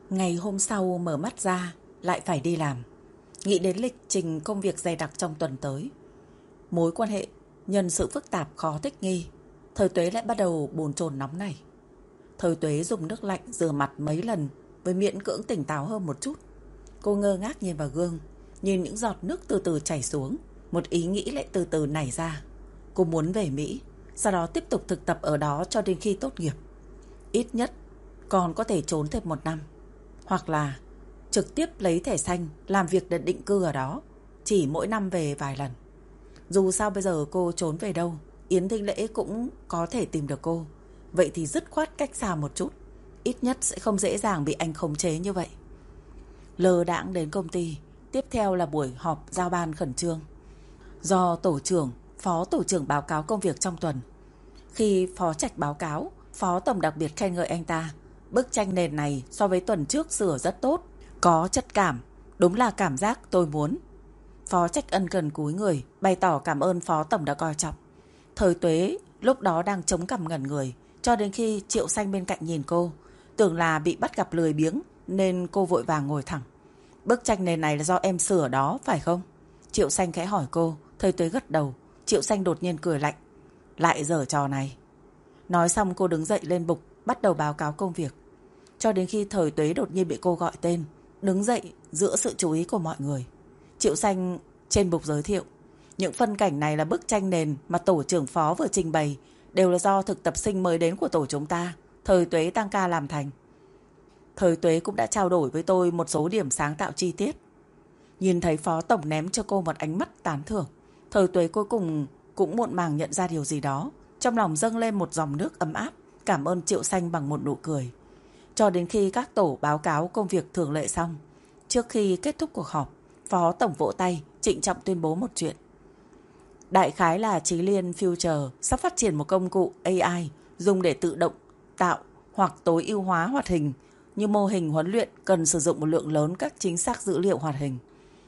Ngày hôm sau mở mắt ra, lại phải đi làm. Nghĩ đến lịch trình công việc dày đặc trong tuần tới. Mối quan hệ, nhân sự phức tạp khó thích nghi. Thời Tuế lại bắt đầu bồn chồn nóng này. Thời Tuế dùng nước lạnh rửa mặt mấy lần với miễn cưỡng tỉnh táo hơn một chút. Cô ngơ ngác nhìn vào gương, nhìn những giọt nước từ từ chảy xuống. Một ý nghĩ lại từ từ nảy ra. Cô muốn về Mỹ, sau đó tiếp tục thực tập ở đó cho đến khi tốt nghiệp. Ít nhất còn có thể trốn thêm 1 năm. Hoặc là trực tiếp lấy thẻ xanh làm việc để định cư ở đó, chỉ mỗi năm về vài lần. Dù sao bây giờ cô trốn về đâu, Yến Thanh Lễ cũng có thể tìm được cô. Vậy thì dứt khoát cách xa một chút, ít nhất sẽ không dễ dàng bị anh khống chế như vậy. Lơ đãng đến công ty. Tiếp theo là buổi họp giao ban khẩn trương, do tổ trưởng, phó tổ trưởng báo cáo công việc trong tuần. Khi Phó Trạch báo cáo, Phó Tổng đặc biệt khen ngợi anh ta. Bức tranh nền này so với tuần trước sửa rất tốt, có chất cảm, đúng là cảm giác tôi muốn. Phó Trạch ân cần cúi người, bày tỏ cảm ơn Phó Tổng đã coi trọng. Thời Tuế lúc đó đang chống cằm ngẩn người, cho đến khi Triệu Xanh bên cạnh nhìn cô, tưởng là bị bắt gặp lười biếng, nên cô vội vàng ngồi thẳng. Bức tranh nền này là do em sửa đó, phải không? Triệu Xanh khẽ hỏi cô. Thời Tuế gật đầu. Triệu Xanh đột nhiên cười lạnh. Lại giở trò này. Nói xong cô đứng dậy lên bục, bắt đầu báo cáo công việc. Cho đến khi Thời Tuế đột nhiên bị cô gọi tên, đứng dậy giữa sự chú ý của mọi người. Triệu Xanh trên bục giới thiệu. Những phân cảnh này là bức tranh nền mà tổ trưởng phó vừa trình bày, đều là do thực tập sinh mới đến của tổ chúng ta, Thời Tuế tăng ca làm thành. Thời Tuế cũng đã trao đổi với tôi một số điểm sáng tạo chi tiết. Nhìn thấy Phó Tổng ném cho cô một ánh mắt tán thưởng, Thời Tuế cuối cùng cũng muộn màng nhận ra điều gì đó. Trong lòng dâng lên một dòng nước ấm áp, cảm ơn Triệu Xanh bằng một nụ cười. Cho đến khi các tổ báo cáo công việc thường lệ xong, trước khi kết thúc cuộc họp, Phó Tổng vỗ tay, trịnh trọng tuyên bố một chuyện. Đại khái là Chí Liên Future sắp phát triển một công cụ AI dùng để tự động tạo hoặc tối ưu hóa hoạt hình. Như mô hình huấn luyện cần sử dụng một lượng lớn các chính xác dữ liệu hoạt hình.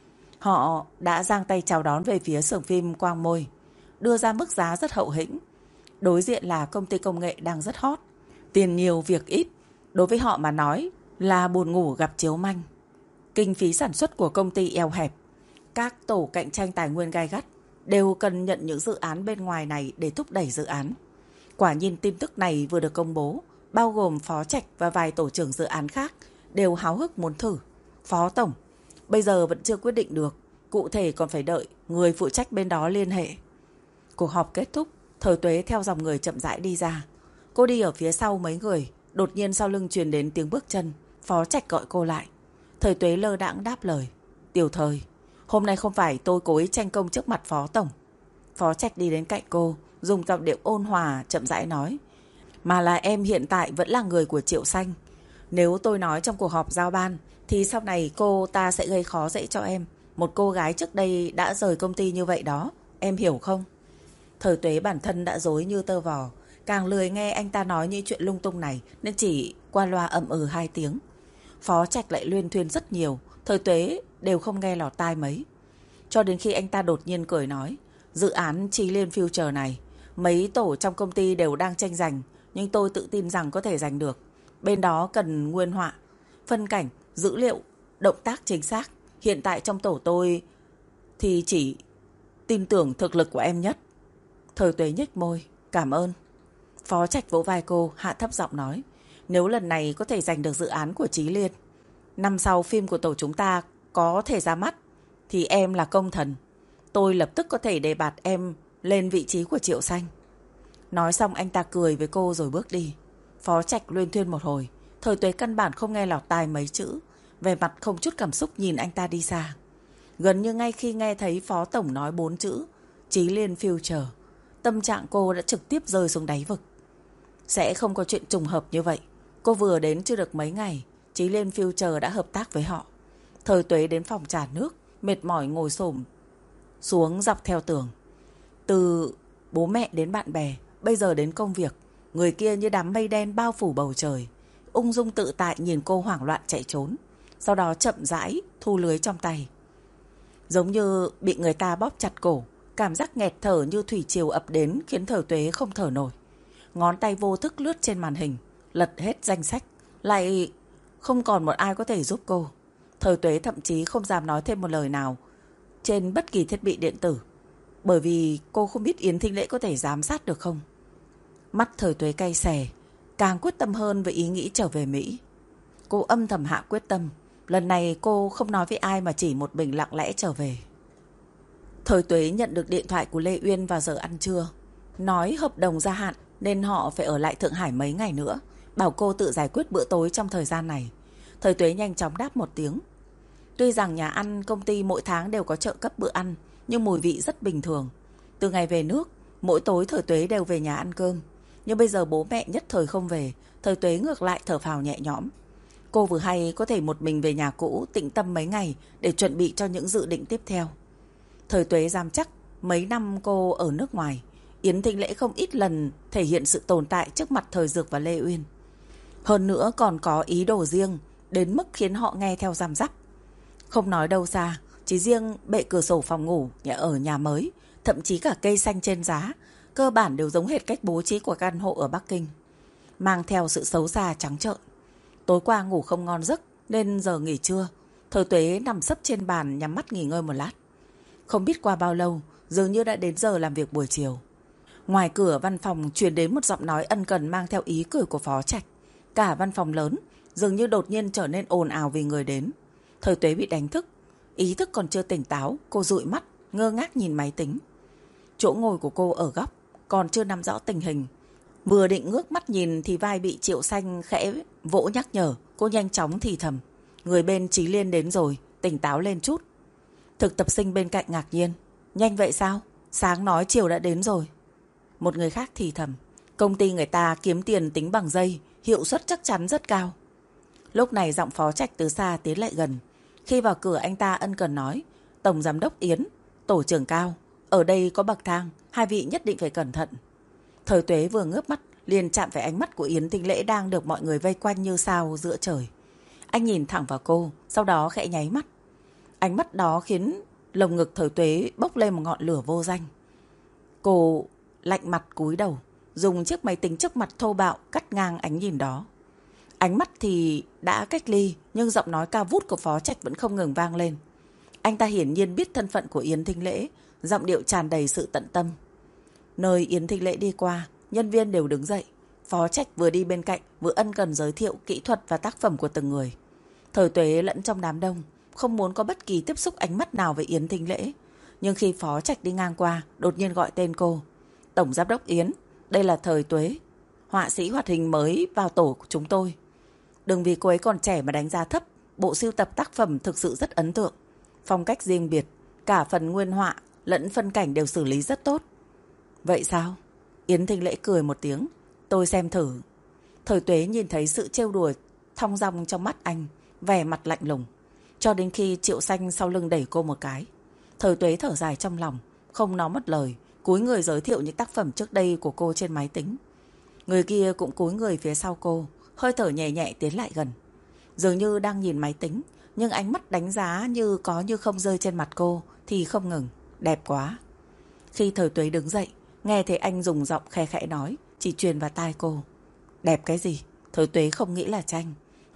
Họ đã giang tay chào đón về phía xưởng phim Quang Môi, đưa ra mức giá rất hậu hĩnh. Đối diện là công ty công nghệ đang rất hot, tiền nhiều việc ít, đối với họ mà nói là buồn ngủ gặp chiếu manh. Kinh phí sản xuất của công ty eo hẹp, các tổ cạnh tranh tài nguyên gay gắt đều cần nhận những dự án bên ngoài này để thúc đẩy dự án. Quả nhiên tin tức này vừa được công bố, bao gồm Phó Trạch và vài tổ trưởng dự án khác đều háo hức muốn thử. Phó Tổng, bây giờ vẫn chưa quyết định được, cụ thể còn phải đợi người phụ trách bên đó liên hệ. Cuộc họp kết thúc, Thời Tuế theo dòng người chậm rãi đi ra. Cô đi ở phía sau mấy người, đột nhiên sau lưng truyền đến tiếng bước chân. Phó Trạch gọi cô lại. Thời Tuế lơ đãng đáp lời. Tiểu Thời, hôm nay không phải tôi cố ý tranh công trước mặt Phó Tổng. Phó Trạch đi đến cạnh cô, dùng giọng điệu ôn hòa chậm rãi nói. Mà là em hiện tại vẫn là người của Triệu Xanh. Nếu tôi nói trong cuộc họp giao ban, thì sau này cô ta sẽ gây khó dễ cho em. Một cô gái trước đây đã rời công ty như vậy đó, em hiểu không? Thời Tuế bản thân đã rối như tơ vò, càng lười nghe anh ta nói những chuyện lung tung này, nên chỉ qua loa ậm 2 tiếng. Phó Trạch lại luyên thuyên rất nhiều, Thời Tuế đều không nghe lọt tai mấy. Cho đến khi anh ta đột nhiên cười nói, dự án Chí Liên Future này, mấy tổ trong công ty đều đang tranh giành, nhưng tôi tự tin rằng có thể giành được. Bên đó cần nguyên họa, phân cảnh, dữ liệu, động tác chính xác. Hiện tại trong tổ tôi thì chỉ tin tưởng thực lực của em nhất. Thời Tuế nhếch môi, cảm ơn. Phó Trạch vỗ vai cô, hạ thấp giọng nói, nếu lần này có thể giành được dự án của Chí Liên, năm sau phim của tổ chúng ta có thể ra mắt, thì em là công thần. Tôi lập tức có thể đề bạt em lên vị trí của Triệu Xanh. Nói xong anh ta cười với cô rồi bước đi. Phó Trạch luyên thuyên một hồi, Thời Tuế căn bản không nghe lọt tai mấy chữ, về mặt không chút cảm xúc nhìn anh ta đi xa. Gần như ngay khi nghe thấy Phó Tổng nói 4 chữ Chí Liên Future, tâm trạng cô đã trực tiếp rơi xuống đáy vực. Sẽ không có chuyện trùng hợp như vậy. Cô vừa đến chưa được mấy ngày, Chí Liên Future đã hợp tác với họ. Thời Tuế đến phòng trà nước, mệt mỏi ngồi xổm xuống dọc theo tường. Từ bố mẹ đến bạn bè, bây giờ đến công việc, người kia như đám mây đen bao phủ bầu trời, ung dung tự tại nhìn cô hoảng loạn chạy trốn, sau đó chậm rãi thu lưới trong tay. Giống như bị người ta bóp chặt cổ, cảm giác nghẹt thở như thủy triều ập đến khiến Thời Tuế không thở nổi. Ngón tay vô thức lướt trên màn hình, lật hết danh sách, lại không còn một ai có thể giúp cô. Thời Tuế thậm chí không dám nói thêm một lời nào trên bất kỳ thiết bị điện tử, bởi vì cô không biết Yến Thinh Lễ có thể giám sát được không. Mắt Thời Tuế cay xè, càng quyết tâm hơn với ý nghĩ trở về Mỹ. Cô âm thầm hạ quyết tâm, lần này cô không nói với ai mà chỉ một mình lặng lẽ trở về. Thời Tuế nhận được điện thoại của Lê Uyên vào giờ ăn trưa, nói hợp đồng gia hạn nên họ phải ở lại Thượng Hải mấy ngày nữa, bảo cô tự giải quyết bữa tối trong thời gian này. Thời Tuế nhanh chóng đáp một tiếng. Tuy rằng nhà ăn công ty mỗi tháng đều có trợ cấp bữa ăn, nhưng mùi vị rất bình thường. Từ ngày về nước, mỗi tối Thời Tuế đều về nhà ăn cơm. Nhưng bây giờ bố mẹ nhất thời không về, Thời Tuế ngược lại thở phào nhẹ nhõm. Cô vừa hay có thể một mình về nhà cũ tĩnh tâm mấy ngày để chuẩn bị cho những dự định tiếp theo. Thời Tuế dám chắc mấy năm cô ở nước ngoài, Yến Thinh Lễ không ít lần thể hiện sự tồn tại trước mặt Thời Dược và Lê Uyên. Hơn nữa còn có ý đồ riêng, đến mức khiến họ nghe theo răm rắp. Không nói đâu xa, chỉ riêng bệ cửa sổ phòng ngủ ở nhà mới, thậm chí cả cây xanh trên giá, cơ bản đều giống hệt cách bố trí của căn hộ ở Bắc Kinh, mang theo sự xấu xa trắng trợn. Tối qua ngủ không ngon giấc nên giờ nghỉ trưa, Thời Tuế nằm sấp trên bàn nhắm mắt nghỉ ngơi một lát. Không biết qua bao lâu, dường như đã đến giờ làm việc buổi chiều. Ngoài cửa văn phòng truyền đến một giọng nói ân cần mang theo ý cười của Phó Trạch. Cả văn phòng lớn dường như đột nhiên trở nên ồn ào vì người đến. Thời Tuế bị đánh thức, ý thức còn chưa tỉnh táo, cô dụi mắt, ngơ ngác nhìn máy tính. Chỗ ngồi của cô ở góc, còn chưa nắm rõ tình hình. Vừa định ngước mắt nhìn thì vai bị Triệu Xanh khẽ vỗ nhắc nhở, cô nhanh chóng thì thầm. Người bên Chí Liên đến rồi, tỉnh táo lên chút. Thực tập sinh bên cạnh ngạc nhiên. Nhanh vậy sao? Sáng nói chiều đã đến rồi. Một người khác thì thầm. Công ty người ta kiếm tiền tính bằng giây, hiệu suất chắc chắn rất cao. Lúc này giọng Phó Trạch từ xa tiến lại gần. Khi vào cửa anh ta ân cần nói. Tổng giám đốc Yến, tổ trưởng Cao, ở đây có bậc thang, hai vị nhất định phải cẩn thận. Thời Tuế vừa ngước mắt liền chạm phải ánh mắt của Yến Thinh Lễ đang được mọi người vây quanh như sao giữa trời. Anh nhìn thẳng vào cô, sau đó khẽ nháy mắt. Ánh mắt đó khiến lồng ngực Thời Tuế bốc lên một ngọn lửa vô danh. Cô lạnh mặt cúi đầu, dùng chiếc máy tính trước mặt thô bạo cắt ngang ánh nhìn đó. Ánh mắt thì đã cách ly, nhưng giọng nói cao vút của Phó Trạch vẫn không ngừng vang lên. Anh ta hiển nhiên biết thân phận của Yến Thinh Lễ, giọng điệu tràn đầy sự tận tâm. Nơi Yến Thinh Lễ đi qua, nhân viên đều đứng dậy. Phó Trạch vừa đi bên cạnh, vừa ân cần giới thiệu kỹ thuật và tác phẩm của từng người. Thời Tuế lẫn trong đám đông, không muốn có bất kỳ tiếp xúc ánh mắt nào với Yến Thinh Lễ. Nhưng khi Phó Trạch đi ngang qua, đột nhiên gọi tên cô. Tổng giám đốc Yến, đây là Thời Tuế, họa sĩ hoạt hình mới vào tổ của chúng tôi. Đừng vì cô ấy còn trẻ mà đánh giá thấp, bộ sưu tập tác phẩm thực sự rất ấn tượng. Phong cách riêng biệt, cả phần nguyên họa lẫn phân cảnh đều xử lý rất tốt. Vậy sao? Yến Thinh Lễ cười một tiếng. Tôi xem thử. Thời Tuế nhìn thấy sự trêu đùa thong dong trong mắt anh, vẻ mặt lạnh lùng. Cho đến khi Triệu Xanh sau lưng đẩy cô một cái. Thời Tuế thở dài trong lòng, không nói mất lời, cúi người giới thiệu những tác phẩm trước đây của cô trên máy tính. Người kia cũng cúi người phía sau cô, hơi thở nhẹ nhẹ tiến lại gần. Dường như đang nhìn máy tính, nhưng ánh mắt đánh giá như có như không rơi trên mặt cô thì không ngừng. Đẹp quá. Khi Thời Tuế đứng dậy, nghe thấy anh dùng giọng khe khẽ nói, chỉ truyền vào tai cô. Đẹp cái gì? Thời Tuế không nghĩ là tranh.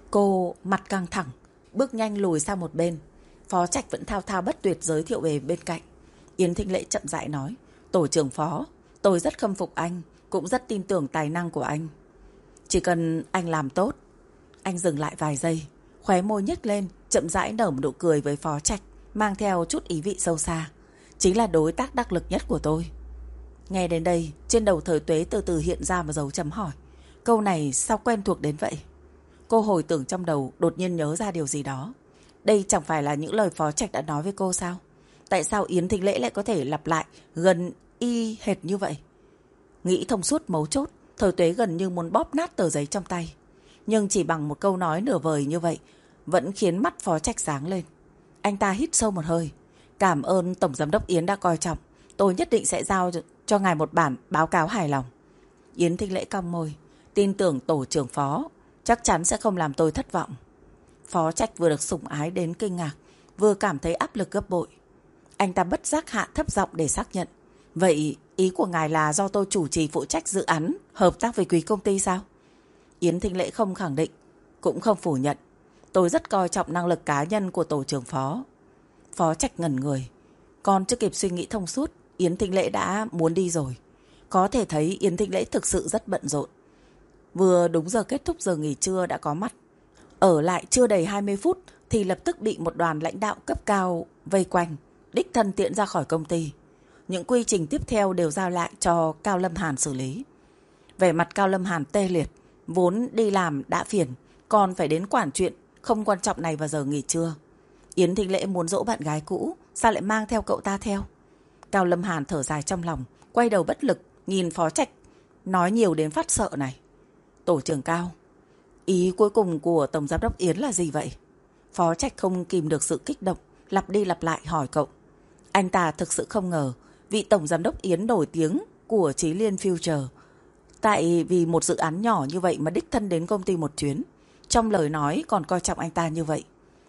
Cô mặt căng thẳng, bước nhanh lùi sang một bên. Phó Trạch vẫn thao thao bất tuyệt giới thiệu về bên cạnh. Yến Thinh Lễ chậm rãi nói. Tổ trưởng Phó, tôi rất khâm phục anh, cũng rất tin tưởng tài năng của anh. Chỉ cần anh làm tốt. Anh dừng lại vài giây, khóe môi nhếch lên, chậm rãi nở một nụ cười với Phó Trạch, mang theo chút ý vị sâu xa. Chính là đối tác đắc lực nhất của tôi. Nghe đến đây, trên đầu Thời Tuế từ từ hiện ra một dấu chấm hỏi. Câu này sao quen thuộc đến vậy? Cô hồi tưởng trong đầu, đột nhiên nhớ ra điều gì đó. Đây chẳng phải là những lời Phó Trạch đã nói với cô sao? Tại sao Yến Thinh Lễ lại có thể lặp lại gần y hệt như vậy? Nghĩ thông suốt mấu chốt, Thời Tuế gần như muốn bóp nát tờ giấy trong tay. Nhưng chỉ bằng một câu nói nửa vời như vậy vẫn khiến mắt Phó Trạch sáng lên. Anh ta hít sâu một hơi. Cảm ơn Tổng Giám đốc Yến đã coi trọng. Tôi nhất định sẽ giao cho ngài một bản báo cáo hài lòng. Yến Thinh Lễ cong môi. Tin tưởng tổ trưởng Phó chắc chắn sẽ không làm tôi thất vọng. Phó Trạch vừa được sủng ái đến kinh ngạc, vừa cảm thấy áp lực gấp bội. Anh ta bất giác hạ thấp giọng để xác nhận. Vậy ý của ngài là do tôi chủ trì phụ trách dự án hợp tác với quý công ty sao? Yến Thinh Lễ không khẳng định, cũng không phủ nhận, Tôi rất coi trọng năng lực cá nhân của tổ trưởng phó. Phó Trạch ngẩn người. Còn chưa kịp suy nghĩ thông suốt, Yến Thính Lễ đã muốn đi rồi. Có thể thấy Yến Thính Lễ thực sự rất bận rộn. Vừa đúng giờ kết thúc giờ nghỉ trưa đã có mặt. Ở lại chưa đầy 20 phút thì lập tức bị một đoàn lãnh đạo cấp cao vây quanh, đích thân tiễn ra khỏi công ty. Những quy trình tiếp theo đều giao lại cho Cao Lâm Hàn xử lý. Vẻ mặt Cao Lâm Hàn tê liệt, vốn đi làm đã phiền, còn phải đến quản chuyện không quan trọng này vào giờ nghỉ trưa. Yến Thính Lễ muốn dỗ bạn gái cũ, sao lại mang theo cậu ta theo? Cao Lâm Hàn thở dài trong lòng, quay đầu bất lực, nhìn Phó Trạch, nói nhiều đến phát sợ này. Tổ trưởng Cao, ý cuối cùng của Tổng Giám đốc Yến là gì vậy? Phó Trạch không kìm được sự kích động, lặp đi lặp lại hỏi cậu. Anh ta thực sự không ngờ vị Tổng Giám đốc Yến nổi tiếng của Chí Liên Future tại vì một dự án nhỏ như vậy mà đích thân đến công ty một chuyến. Trong lời nói còn coi trọng anh ta như vậy.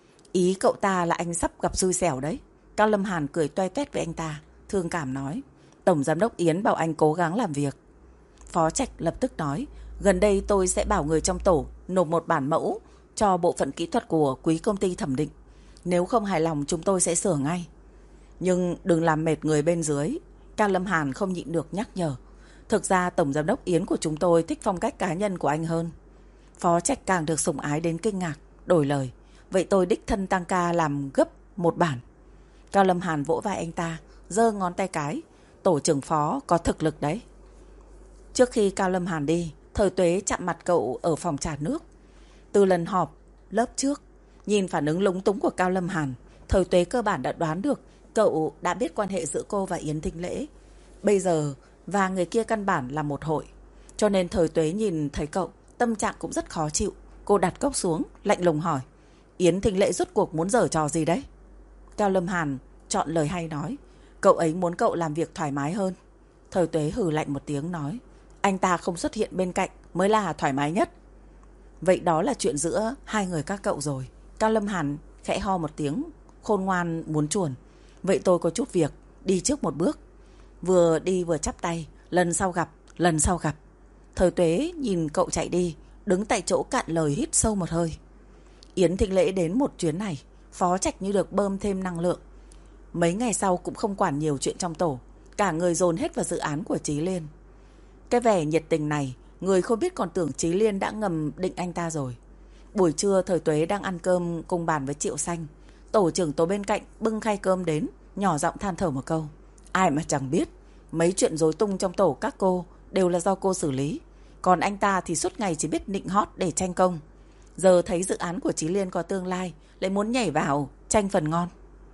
Ý cậu ta là anh sắp gặp xui xẻo đấy. Cao Lâm Hàn cười toe toét với anh ta, thương cảm nói. Tổng Giám đốc Yến bảo anh cố gắng làm việc. Phó Trạch lập tức nói. Gần đây tôi sẽ bảo người trong tổ nộp một bản mẫu cho bộ phận kỹ thuật của quý công ty thẩm định. Nếu không hài lòng chúng tôi sẽ sửa ngay. Nhưng đừng làm mệt người bên dưới. Cao Lâm Hàn không nhịn được nhắc nhở. Thực ra Tổng Giám đốc Yến của chúng tôi thích phong cách cá nhân của anh hơn. Phó Trạch càng được sủng ái đến kinh ngạc, đổi lời. Vậy tôi đích thân tăng ca làm gấp một bản. Cao Lâm Hàn vỗ vai anh ta, giơ ngón tay cái. Tổ trưởng Phó có thực lực đấy. Trước khi Cao Lâm Hàn đi, Thời Tuế chạm mặt cậu ở phòng trà nước. Từ lần họp lớp trước, nhìn phản ứng lúng túng của Cao Lâm Hàn, Thời Tuế cơ bản đã đoán được cậu đã biết quan hệ giữa cô và Yến Thính Lễ. Bây giờ và người kia căn bản là một hội. Cho nên Thời Tuế nhìn thấy cậu, tâm trạng cũng rất khó chịu. Cô đặt cốc xuống, lạnh lùng hỏi. Yến Thính Lễ rốt cuộc muốn giở trò gì đấy? Cao Lâm Hàn chọn lời hay nói. Cậu ấy muốn cậu làm việc thoải mái hơn. Thời Tuế hừ lạnh một tiếng nói. Anh ta không xuất hiện bên cạnh mới là thoải mái nhất. Vậy đó là chuyện giữa hai người các cậu rồi. Cao Lâm Hàn khẽ ho một tiếng, khôn ngoan muốn chuồn. Vậy tôi có chút việc, đi trước một bước. Vừa đi vừa chắp tay. Lần sau gặp, lần sau gặp. Thời Tuế nhìn cậu chạy đi, đứng tại chỗ cạn lời hít sâu một hơi. Yến Thính Lễ đến một chuyến này, Phó Trạch như được bơm thêm năng lượng. Mấy ngày sau cũng không quản nhiều chuyện trong tổ, cả người dồn hết vào dự án của Chí Liên. Cái vẻ nhiệt tình này, người không biết còn tưởng Chí Liên đã ngầm định anh ta rồi. Buổi trưa Thời Tuế đang ăn cơm cùng bàn với Triệu Xanh. Tổ trưởng tổ bên cạnh bưng khay cơm đến, nhỏ giọng than thở một câu. Ai mà chẳng biết, mấy chuyện rối tung trong tổ các cô đều là do cô xử lý. Còn anh ta thì suốt ngày chỉ biết nịnh hót để tranh công. Giờ thấy dự án của Chí Liên có tương lai, lại muốn nhảy vào tranh phần ngon.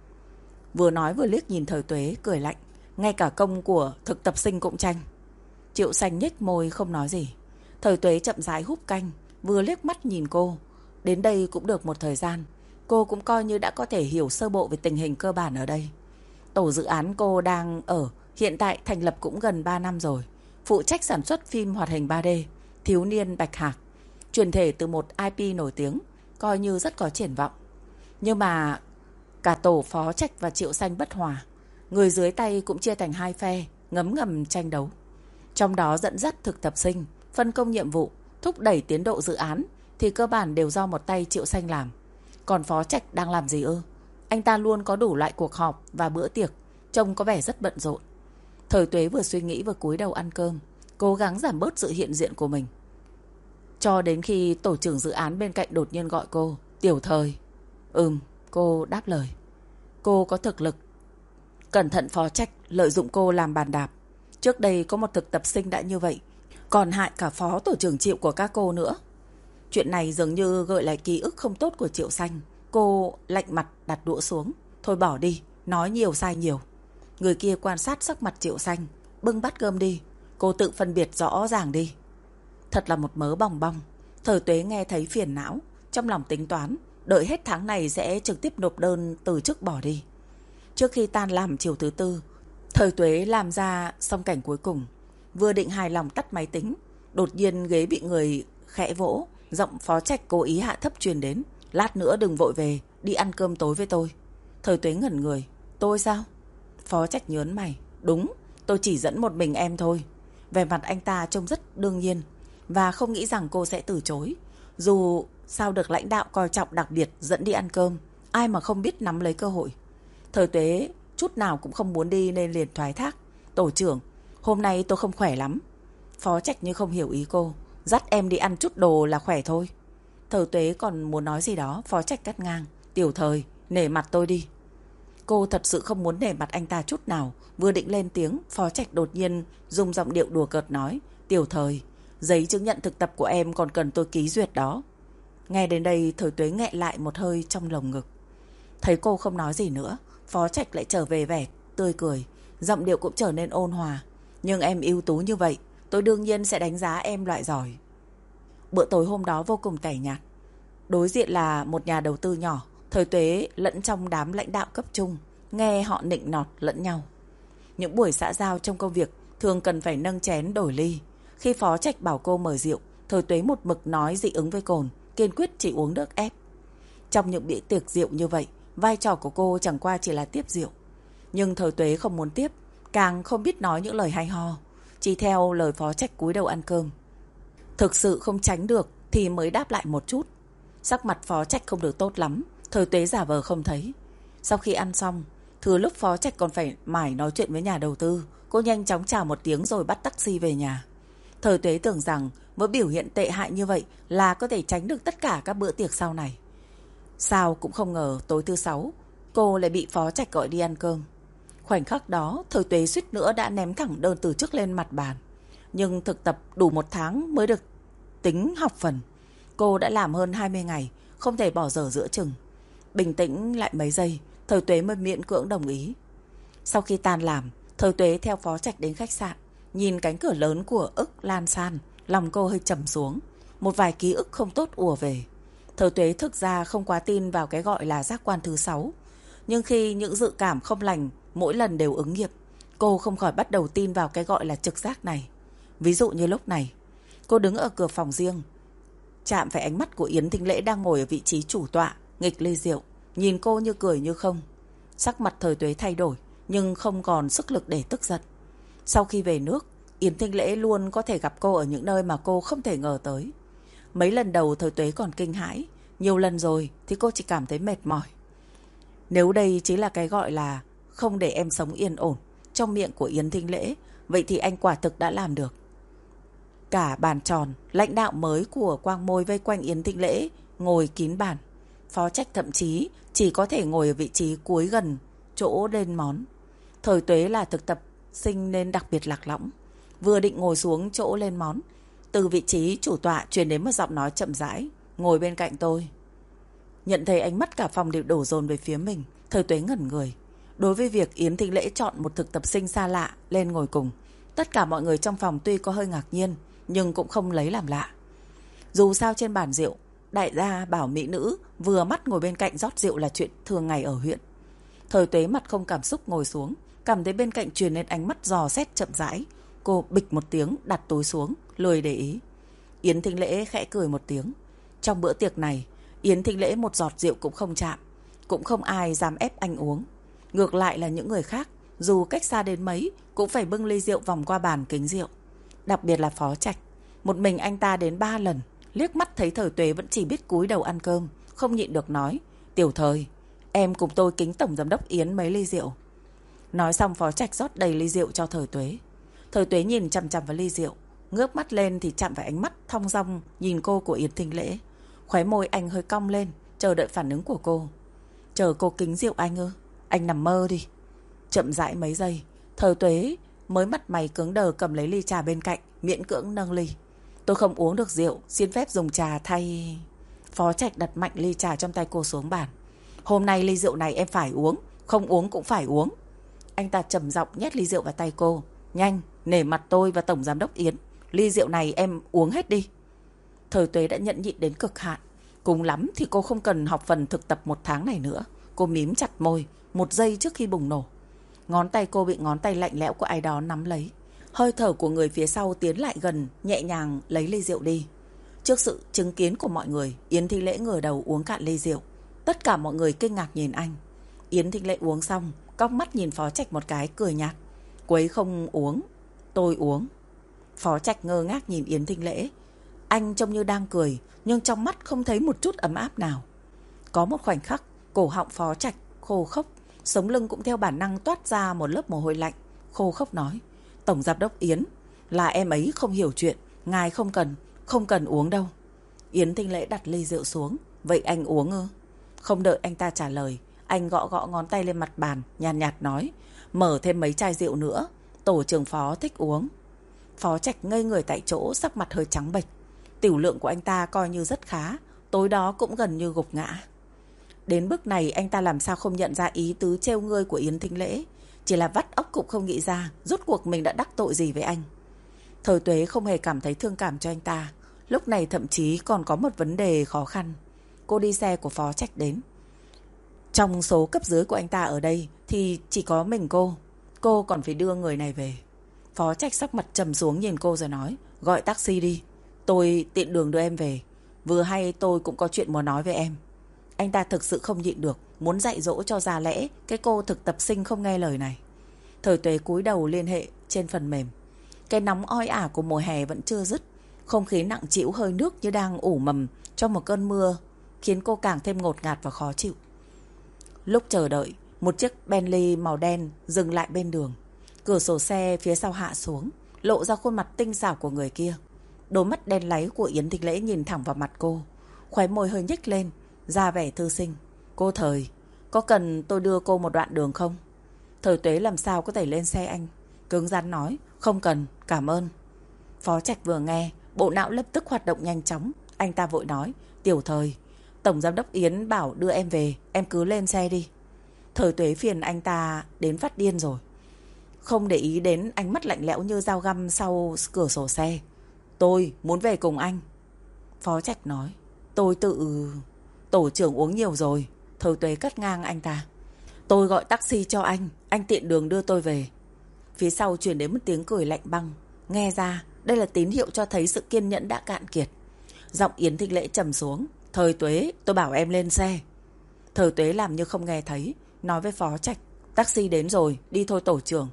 Vừa nói vừa liếc nhìn Thời Tuế cười lạnh. Ngay cả công của thực tập sinh cũng tranh. Triệu Xanh nhếch môi không nói gì. Thời Tuế chậm rãi húp canh, vừa liếc mắt nhìn cô. Đến đây cũng được một thời gian, cô cũng coi như đã có thể hiểu sơ bộ về tình hình cơ bản ở đây. Tổ dự án cô đang ở hiện tại thành lập cũng gần 3 năm rồi. Phụ trách sản xuất phim hoạt hình 3D Thiếu niên Bạch Hạc, truyền thể từ một IP nổi tiếng, coi như rất có triển vọng. Nhưng mà cả tổ Phó Trạch và Triệu Xanh bất hòa. Người dưới tay cũng chia thành hai phe, ngấm ngầm tranh đấu. Trong đó dẫn dắt thực tập sinh, phân công nhiệm vụ, thúc đẩy tiến độ dự án thì cơ bản đều do một tay Triệu Xanh làm. Còn Phó Trạch đang làm gì ư? Anh ta luôn có đủ loại cuộc họp và bữa tiệc, trông có vẻ rất bận rộn. Thời Tuế vừa suy nghĩ vừa cúi đầu ăn cơm, cố gắng giảm bớt sự hiện diện của mình. Cho đến khi tổ trưởng dự án bên cạnh đột nhiên gọi cô. Tiểu Thời. Cô đáp lời. Cô có thực lực. Cẩn thận Phó Trạch lợi dụng cô làm bàn đạp. Trước đây có một thực tập sinh đã như vậy, còn hại cả phó tổ trưởng Triệu của các cô nữa. Chuyện này dường như gợi lại ký ức không tốt của Triệu Xanh. Cô lạnh mặt đặt đũa xuống. Thôi bỏ đi, nói nhiều sai nhiều. Người kia quan sát sắc mặt Triệu Xanh, bưng bát cơm đi. Cô tự phân biệt rõ ràng đi. Thật là một mớ bòng bong. Thời Tuế nghe thấy phiền não, trong lòng tính toán, đợi hết tháng này sẽ trực tiếp nộp đơn từ chức bỏ đi. Trước khi tan làm chiều thứ tư, Thời Tuế làm ra song cảnh cuối cùng. Vừa định hài lòng tắt máy tính, đột nhiên ghế bị người khẽ vỗ, giọng Phó Trạch cố ý hạ thấp truyền đến. Lát nữa đừng vội về, đi ăn cơm tối với tôi. Thời Tuế ngẩn người. Tôi sao? Phó Trạch nhớn mày. Đúng, tôi chỉ dẫn một mình em thôi. Vẻ mặt anh ta trông rất đương nhiên, và không nghĩ rằng cô sẽ từ chối. Dù sao được lãnh đạo coi trọng đặc biệt dẫn đi ăn cơm, ai mà không biết nắm lấy cơ hội. Thời Tuế chút nào cũng không muốn đi nên liền thoái thác. Tổ trưởng, hôm nay tôi không khỏe lắm. Phó Trạch như không hiểu ý cô. Dắt em đi ăn chút đồ là khỏe thôi. Thời Tuế còn muốn nói gì đó, Phó Trạch cắt ngang. Tiểu Thời, nể mặt tôi đi. Cô thật sự không muốn nể mặt anh ta chút nào. Vừa định lên tiếng, Phó Trạch đột nhiên dùng giọng điệu đùa cợt nói. Tiểu Thời, giấy chứng nhận thực tập của em còn cần tôi ký duyệt đó. Nghe đến đây, Thời Tuế nghẹn lại một hơi trong lồng ngực. Thấy cô không nói gì nữa, Phó Trạch lại trở về vẻ tươi cười, giọng điệu cũng trở nên ôn hòa. Nhưng em ưu tú như vậy, tôi đương nhiên sẽ đánh giá em loại giỏi. Bữa tối hôm đó vô cùng tẻ nhạt. Đối diện là một nhà đầu tư nhỏ, Thời Tuế lẫn trong đám lãnh đạo cấp trung, nghe họ nịnh nọt lẫn nhau. Những buổi xã giao trong công việc thường cần phải nâng chén đổi ly. Khi Phó Trạch bảo cô mời rượu, Thời Tuế một mực nói dị ứng với cồn, kiên quyết chỉ uống nước ép. Trong những bữa tiệc rượu như vậy, vai trò của cô chẳng qua chỉ là tiếp rượu. Nhưng Thời Tuế không muốn tiếp, càng không biết nói những lời hay ho, chỉ theo lời Phó Trạch cúi đầu ăn cơm. Thực sự không tránh được thì mới đáp lại một chút. Sắc mặt Phó Trạch không được tốt lắm, Thời Tuế giả vờ không thấy. Sau khi ăn xong, thừa lúc Phó Trạch còn phải mải nói chuyện với nhà đầu tư, cô nhanh chóng chào một tiếng rồi bắt taxi về nhà. Thời Tuế tưởng rằng với biểu hiện tệ hại như vậy là có thể tránh được tất cả các bữa tiệc sau này. Sao cũng không ngờ tối thứ 6 cô lại bị Phó Trạch gọi đi ăn cơm. Khoảnh khắc đó, Thời Tuế suýt nữa đã ném thẳng đơn từ chức lên mặt bàn. Nhưng thực tập đủ 1 tháng mới được tính học phần. Cô đã làm hơn 20 ngày, không thể bỏ dở giữa chừng. Bình tĩnh lại mấy giây, Thời Tuế mới miễn cưỡng đồng ý. Sau khi tan làm, Thời Tuế theo Phó Trạch đến khách sạn. Nhìn cánh cửa lớn của ức lan san, lòng cô hơi trầm xuống. Một vài ký ức không tốt ùa về. Thời Tuế thực ra không quá tin vào cái gọi là giác quan thứ 6. Nhưng khi những dự cảm không lành mỗi lần đều ứng nghiệm, cô không khỏi bắt đầu tin vào cái gọi là trực giác này. Ví dụ như lúc này, cô đứng ở cửa phòng riêng, chạm phải ánh mắt của Yến Thính Lễ đang ngồi ở vị trí chủ tọa, nghịch ly rượu, nhìn cô như cười như không. Sắc mặt Thời Tuế thay đổi, nhưng không còn sức lực để tức giận. Sau khi về nước, Yến Thính Lễ luôn có thể gặp cô ở những nơi mà cô không thể ngờ tới. Mấy lần đầu Thời Tuế còn kinh hãi, nhiều lần rồi thì cô chỉ cảm thấy mệt mỏi. Nếu đây chính là cái gọi là không để em sống yên ổn trong miệng của Yến Thính Lễ, vậy thì anh quả thực đã làm được. Cả bàn tròn, lãnh đạo mới của Quang Môi vây quanh Yến Thính Lễ, ngồi kín bàn. Phó Trạch thậm chí chỉ có thể ngồi ở vị trí cuối gần chỗ lên món. Thời Tuế là thực tập sinh nên đặc biệt lạc lõng. Vừa định ngồi xuống chỗ lên món, từ vị trí chủ tọa truyền đến một giọng nói chậm rãi, ngồi bên cạnh tôi. Nhận thấy ánh mắt cả phòng đều đổ dồn về phía mình, Thời Tuế ngẩn người. Đối với việc Yến Thính Lễ chọn một thực tập sinh xa lạ lên ngồi cùng, tất cả mọi người trong phòng tuy có hơi ngạc nhiên, nhưng cũng không lấy làm lạ. Dù sao trên bàn rượu, đại gia bảo mỹ nữ vừa mắt ngồi bên cạnh rót rượu là chuyện thường ngày ở huyện. Thời Tuế mặt không cảm xúc ngồi xuống, cảm thấy bên cạnh truyền lên ánh mắt dò xét chậm rãi. Cô bịch một tiếng đặt túi xuống, lười để ý. Yến Thính Lễ khẽ cười một tiếng. Trong bữa tiệc này, Yến Thính Lễ một giọt rượu cũng không chạm, cũng không ai dám ép anh uống. Ngược lại là những người khác, dù cách xa đến mấy, cũng phải bưng ly rượu vòng qua bàn kính rượu. Đặc biệt là Phó Trạch, một mình anh ta đến 3 lần, liếc mắt thấy Thời Tuế vẫn chỉ biết cúi đầu ăn cơm, không nhịn được nói, Tiểu Thời, em cùng tôi kính tổng giám đốc Yến mấy ly rượu. Nói xong Phó Trạch rót đầy ly rượu cho Thời Tuế. Thời Tuế nhìn chằm chằm vào ly rượu, ngước mắt lên thì chạm phải ánh mắt thong dong nhìn cô của Yến Thính Lễ. Khóe môi anh hơi cong lên, chờ đợi phản ứng của cô. Chờ cô kính rượu anh ư? Anh nằm mơ đi. Chậm rãi mấy giây, Thời Tuế mới mắt mày cứng đờ cầm lấy ly trà bên cạnh, miễn cưỡng nâng ly. Tôi không uống được rượu, xin phép dùng trà thay. Phó Trạch đặt mạnh ly trà trong tay cô xuống bàn. Hôm nay ly rượu này em phải uống, không uống cũng phải uống. Anh ta trầm giọng nhét ly rượu vào tay cô. Nhanh, nể mặt tôi và tổng giám đốc Yến, ly rượu này em uống hết đi. Thời Tuế đã nhẫn nhịn đến cực hạn. Cùng lắm thì cô không cần học phần thực tập 1 tháng này nữa. Cô mím chặt môi 1 giây trước khi bùng nổ. Ngón tay cô bị ngón tay lạnh lẽo của ai đó nắm lấy. Hơi thở của người phía sau tiến lại gần, nhẹ nhàng lấy ly rượu đi. Trước sự chứng kiến của mọi người, Yến Thính Lễ ngửa đầu uống cạn ly rượu. Tất cả mọi người kinh ngạc nhìn anh. Yến Thính Lễ uống xong, cong mắt nhìn Phó Trạch một cái, cười nhạt. Cô ấy không uống, tôi uống. Phó Trạch ngơ ngác nhìn Yến Thính Lễ. Anh trông như đang cười, nhưng trong mắt không thấy một chút ấm áp nào. Có một khoảnh khắc, cổ họng Phó Trạch khô khốc, sống lưng cũng theo bản năng toát ra một lớp mồ hôi lạnh. Khô khốc nói: Tổng giám đốc Yến, là em ấy không hiểu chuyện, ngài không cần uống đâu. Yến Thinh Lễ đặt ly rượu xuống. Vậy anh uống ư? Không đợi anh ta trả lời, anh gõ gõ ngón tay lên mặt bàn, nhàn nhạt nói: Mở thêm mấy chai rượu nữa, tổ trưởng Phó thích uống. Phó Trạch ngây người tại chỗ, sắc mặt hơi trắng bệch. Tiểu lượng của anh ta coi như rất khá, tối đó cũng gần như gục ngã. Đến bước này anh ta làm sao không nhận ra ý tứ trêu ngươi của Yến Thinh Lễ. Chỉ là vắt óc cũng không nghĩ ra rốt cuộc mình đã đắc tội gì với anh. Thời Tuế không hề cảm thấy thương cảm cho anh ta. Lúc này thậm chí còn có một vấn đề khó khăn. Cô đi xe của Phó Trạch đến. Trong số cấp dưới của anh ta ở đây thì chỉ có mình cô còn phải đưa người này về. Phó Trạch sắc mặt trầm xuống nhìn cô rồi nói: Gọi taxi đi, tôi tiện đường đưa em về. Vừa hay tôi cũng có chuyện muốn nói với em. Anh ta thực sự không nhịn được, muốn dạy dỗ cho ra lẽ cái cô thực tập sinh không nghe lời này. Thời Tuế cúi đầu liên hệ trên phần mềm. Cái nóng oi ả của mùa hè vẫn chưa dứt. Không khí nặng trĩu hơi nước như đang ủ mầm trong một cơn mưa, khiến cô càng thêm ngột ngạt và khó chịu. Lúc chờ đợi, một chiếc Bentley màu đen dừng lại bên đường. Cửa sổ xe phía sau hạ xuống, lộ ra khuôn mặt tinh xảo của người kia. Đôi mắt đen láy của Yến Thinh Lễ nhìn thẳng vào mặt cô, khóe môi hơi nhếch lên, ra vẻ thư sinh. Cô Thời, có cần tôi đưa cô một đoạn đường không? Thời Tuế làm sao có thể lên xe anh, cứng rắn nói: Không cần, cảm ơn. Phó Trạch vừa nghe, bộ não lập tức hoạt động nhanh chóng. Anh ta vội nói: Tiểu Thời, Tổng giám đốc Yến bảo đưa em về, em cứ lên xe đi. Thời Tuế phiền anh ta đến phát điên rồi, không để ý đến ánh mắt lạnh lẽo như dao găm sau cửa sổ xe. Tôi muốn về cùng anh. Phó Trạch nói: Tôi Tổ trưởng uống nhiều rồi. Thời Tuế cắt ngang anh ta: Tôi gọi taxi cho anh tiện đường đưa tôi về. Phía sau truyền đến một tiếng cười lạnh băng. Nghe ra đây là tín hiệu cho thấy sự kiên nhẫn đã cạn kiệt. Giọng Yến Thinh Lễ trầm xuống: Thời Tuế, tôi bảo em lên xe. Thời Tuế làm như không nghe thấy, nói với Phó Trạch: Taxi đến rồi, đi thôi tổ trưởng.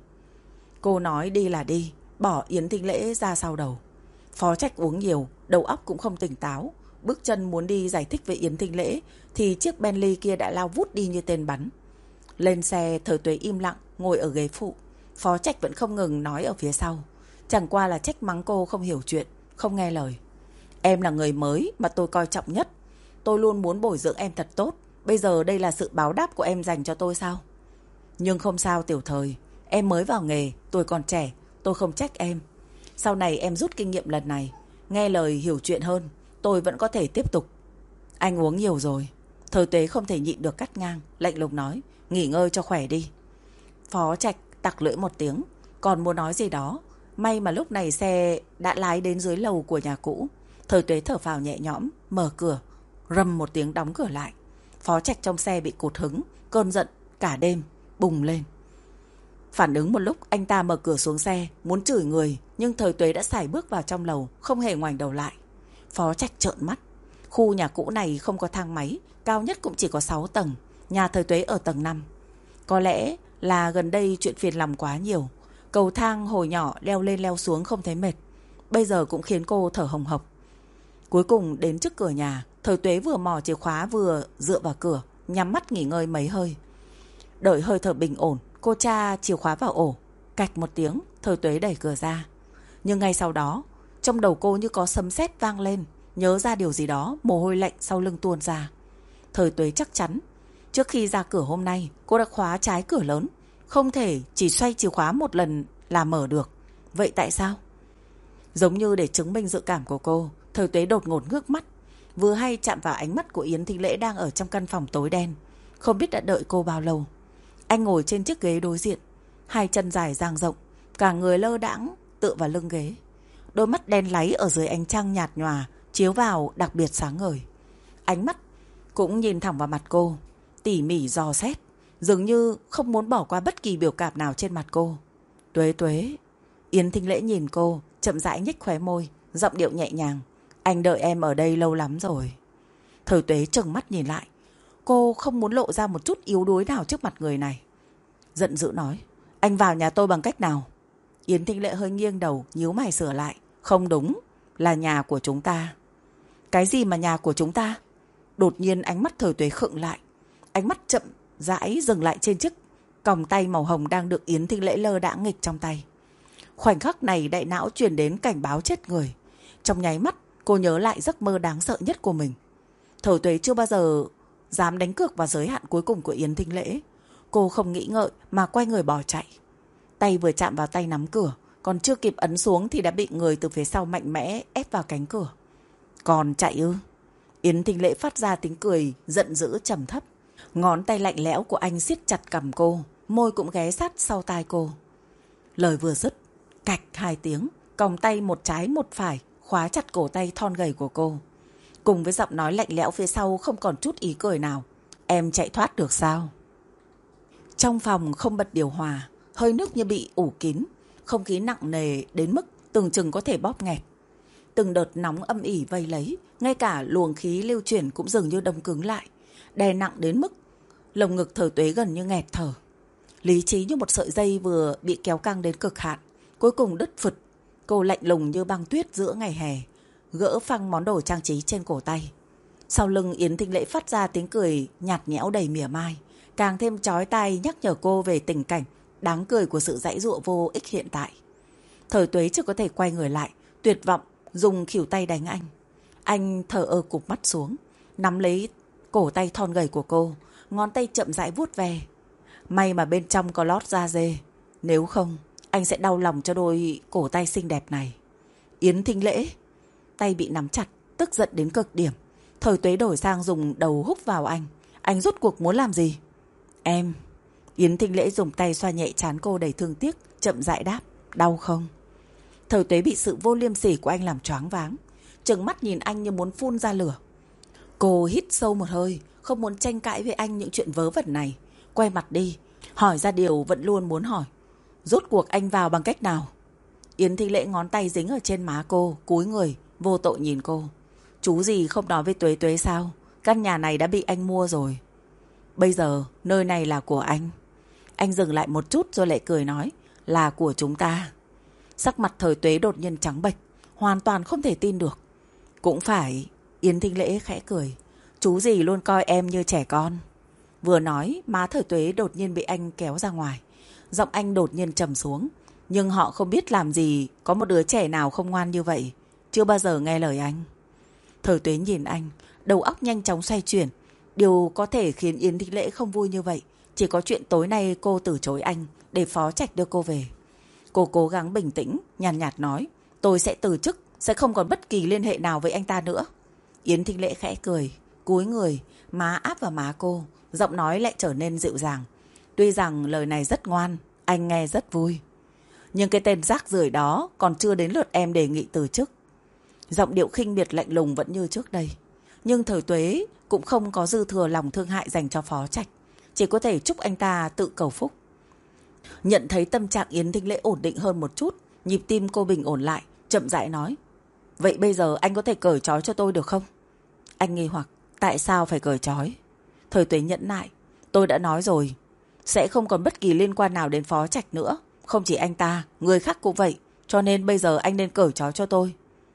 Cô nói đi là đi, bỏ Yến Thinh Lễ ra sau đầu. Phó Trạch uống nhiều, đầu óc cũng không tỉnh táo. Bước chân muốn đi giải thích với Yến Thinh Lễ thì chiếc Bentley kia đã lao vút đi như tên bắn. Lên xe, Thời Tuế im lặng ngồi ở ghế phụ. Phó Trạch vẫn không ngừng nói ở phía sau, chẳng qua là trách mắng cô không hiểu chuyện, không nghe lời. Em là người mới mà tôi coi trọng nhất, tôi luôn muốn bồi dưỡng em thật tốt. Bây giờ đây là sự báo đáp của em dành cho tôi sao? Nhưng không sao Tiểu Thời, em mới vào nghề, tôi còn trẻ, tôi không trách em. Sau này em rút kinh nghiệm lần này, nghe lời hiểu chuyện hơn, tôi vẫn có thể tiếp tục. Anh uống nhiều rồi. Thời Tuế không thể nhịn được cắt ngang, lạnh lùng nói: Nghỉ ngơi cho khỏe đi. Phó Trạch tặc lưỡi một tiếng, còn muốn nói gì đó. May mà lúc này xe đã lái đến dưới lầu của nhà cũ. Thời Tuế thở phào nhẹ nhõm, mở cửa, rầm một tiếng đóng cửa lại. Phó Trạch trong xe bị cột hứng, cơn giận cả đêm bùng lên. Phản ứng một lúc, anh ta mở cửa xuống xe, muốn chửi người, nhưng Thời Tuế đã sải bước vào trong lầu, không hề ngoảnh đầu lại. Phó Trạch trợn mắt. Khu nhà cũ này không có thang máy, cao nhất cũng chỉ có 6 tầng. Nhà Thời Tuế ở tầng 5. Có lẽ là gần đây chuyện phiền lòng quá nhiều. Cầu thang hồi nhỏ leo lên leo xuống không thấy mệt, bây giờ cũng khiến cô thở hồng hộc. Cuối cùng đến trước cửa nhà, Thời Tuế vừa mò chìa khóa vừa dựa vào cửa, nhắm mắt nghỉ ngơi mấy hơi. Đợi hơi thở bình ổn, cô tra chìa khóa vào ổ. Cạch một tiếng, Thời Tuế đẩy cửa ra. Nhưng ngay sau đó, trong đầu cô như có sấm sét vang lên. Nhớ ra điều gì đó, mồ hôi lạnh sau lưng tuôn ra. Thời Tuế chắc chắn trước khi ra cửa hôm nay, cô đã khóa trái cửa lớn, không thể chỉ xoay chìa khóa một lần là mở được. Vậy tại sao? Giống như để chứng minh dự cảm của cô, Thời Tuế đột ngột ngước mắt, vừa hay chạm vào ánh mắt của Yến Thinh Lễ đang ở trong căn phòng tối đen. Không biết đã đợi cô bao lâu. Anh ngồi trên chiếc ghế đối diện, hai chân dài dang rộng, cả người lơ đãng tựa vào lưng ghế. Đôi mắt đen láy ở dưới ánh trăng nhạt nhòa chiếu vào đặc biệt sáng ngời. Ánh mắt cũng nhìn thẳng vào mặt cô, tỉ mỉ dò xét, dường như không muốn bỏ qua bất kỳ biểu cảm nào trên mặt cô. Tuế Tuế. Yến Thinh Lễ nhìn cô, chậm rãi nhếch khóe môi, giọng điệu nhẹ nhàng: Anh đợi em ở đây lâu lắm rồi. Thời Tuế trừng mắt nhìn lại. Cô không muốn lộ ra một chút yếu đuối nào trước mặt người này. Giận dữ nói: Anh vào nhà tôi bằng cách nào? Yến Thinh Lễ hơi nghiêng đầu, nhíu mày sửa lại: Không đúng, là nhà của chúng ta. Cái gì mà nhà của chúng ta? Đột nhiên ánh mắt Thời Tuế khựng lại. Ánh mắt chậm rãi dừng lại trên chiếc còng tay màu hồng đang được Yến Thinh Lễ lơ đãng nghịch trong tay. Khoảnh khắc này đại não truyền đến cảnh báo chết người. Trong nháy mắt, cô nhớ lại giấc mơ đáng sợ nhất của mình. Thời Tuế chưa bao giờ dám đánh cược vào giới hạn cuối cùng của Yến Thinh Lễ. Cô không nghĩ ngợi mà quay người bỏ chạy. Tay vừa chạm vào tay nắm cửa, còn chưa kịp ấn xuống thì đã bị người từ phía sau mạnh mẽ ép vào cánh cửa. Còn chạy ư? Yến Thinh Lễ phát ra tiếng cười giận dữ trầm thấp. Ngón tay lạnh lẽo của anh siết chặt cằm cô, môi cũng ghé sát sau tai cô. Lời vừa dứt, cạch hai tiếng, còng tay một trái một phải khóa chặt cổ tay thon gầy của cô. Cùng với giọng nói lạnh lẽo phía sau không còn chút ý cười nào. Em chạy thoát được sao? Trong phòng không bật điều hòa, hơi nước như bị ủ kín, không khí nặng nề đến mức tưởng chừng có thể bóp nghẹt. Từng đợt nóng âm ỉ vây lấy, ngay cả luồng khí lưu chuyển cũng dường như đông cứng lại, đè nặng đến mức lồng ngực Thời Tuế gần như nghẹt thở. Lý trí như một sợi dây vừa bị kéo căng đến cực hạn, cuối cùng đứt phụt. Cô lạnh lùng như băng tuyết giữa ngày hè, gỡ phăng món đồ trang trí trên cổ tay. Sau lưng Yến Thinh Lễ phát ra tiếng cười nhạt nhẽo đầy mỉa mai, càng thêm chói tai nhắc nhở cô về tình cảnh đáng cười của sự giãy giụa vô ích hiện tại. Thời Tuế chưa có thể quay người lại, tuyệt vọng dùng khuỷu tay đánh anh. Anh thờ ơ cụp mắt xuống, nắm lấy cổ tay thon gầy của cô, ngón tay chậm rãi vuốt ve. May mà bên trong có lót da dê, nếu không anh sẽ đau lòng cho đôi cổ tay xinh đẹp này. Yến Thinh Lễ, tay bị nắm chặt, tức giận đến cực điểm. Thời Tuế đổi sang dùng đầu húc vào anh. Anh rốt cuộc muốn làm gì? Em. Yến Thinh Lễ dùng tay xoa nhẹ trán cô đầy thương tiếc, chậm rãi đáp. Đau không? Thời Tuế bị sự vô liêm sỉ của anh làm choáng váng, trừng mắt nhìn anh như muốn phun ra lửa. Cô hít sâu một hơi, không muốn tranh cãi với anh những chuyện vớ vẩn này. Quay mặt đi, hỏi ra điều vẫn luôn muốn hỏi. Rốt cuộc anh vào bằng cách nào? Yến Thinh Lễ ngón tay dính ở trên má cô, cúi người, vô tội nhìn cô. Chú gì không nói với Tuế Tuế sao? Căn nhà này đã bị anh mua rồi. Bây giờ nơi này là của anh. Anh dừng lại một chút rồi lại cười nói. Là của chúng ta. Sắc mặt Thời Tuế đột nhiên trắng bệch, hoàn toàn không thể tin được. Cũng phải. Yến Thinh Lễ khẽ cười. Chú gì luôn coi em như trẻ con. Vừa nói, má Thời Tuế đột nhiên bị anh kéo ra ngoài. Giọng anh đột nhiên trầm xuống. Nhưng họ không biết làm gì có một đứa trẻ nào không ngoan như vậy. Chưa bao giờ nghe lời anh. Thời Tuế nhìn anh, đầu óc nhanh chóng xoay chuyển. Điều có thể khiến Yến Thinh Lễ không vui như vậy chỉ có chuyện tối nay cô từ chối anh để Phó Trạch đưa cô về. Cô cố gắng bình tĩnh, nhàn nhạt nói. Tôi sẽ từ chức, sẽ không còn bất kỳ liên hệ nào với anh ta nữa. Yến Thinh Lễ khẽ cười, cúi người, má áp vào má cô, giọng nói lại trở nên dịu dàng. Tuy rằng lời này rất ngoan, anh nghe rất vui. Nhưng cái tên rác rưởi đó còn chưa đến lượt em đề nghị từ chức. Giọng điệu khinh miệt lạnh lùng vẫn như trước đây. Nhưng Thời Tuế cũng không có dư thừa lòng thương hại dành cho Phó Trạch, chỉ có thể chúc anh ta tự cầu phúc. Nhận thấy tâm trạng Yến Thinh Lễ ổn định hơn một chút, nhịp tim cô bình ổn lại, chậm rãi nói. Vậy bây giờ anh có thể cởi trói cho tôi được không? Anh nghi hoặc, tại sao phải cởi trói? Thời Tuế nhẫn nại, tôi đã nói rồi, sẽ không còn bất kỳ liên quan nào đến Phó Trạch nữa. Không chỉ anh ta, người khác cũng vậy, cho nên bây giờ anh nên cởi trói cho tôi.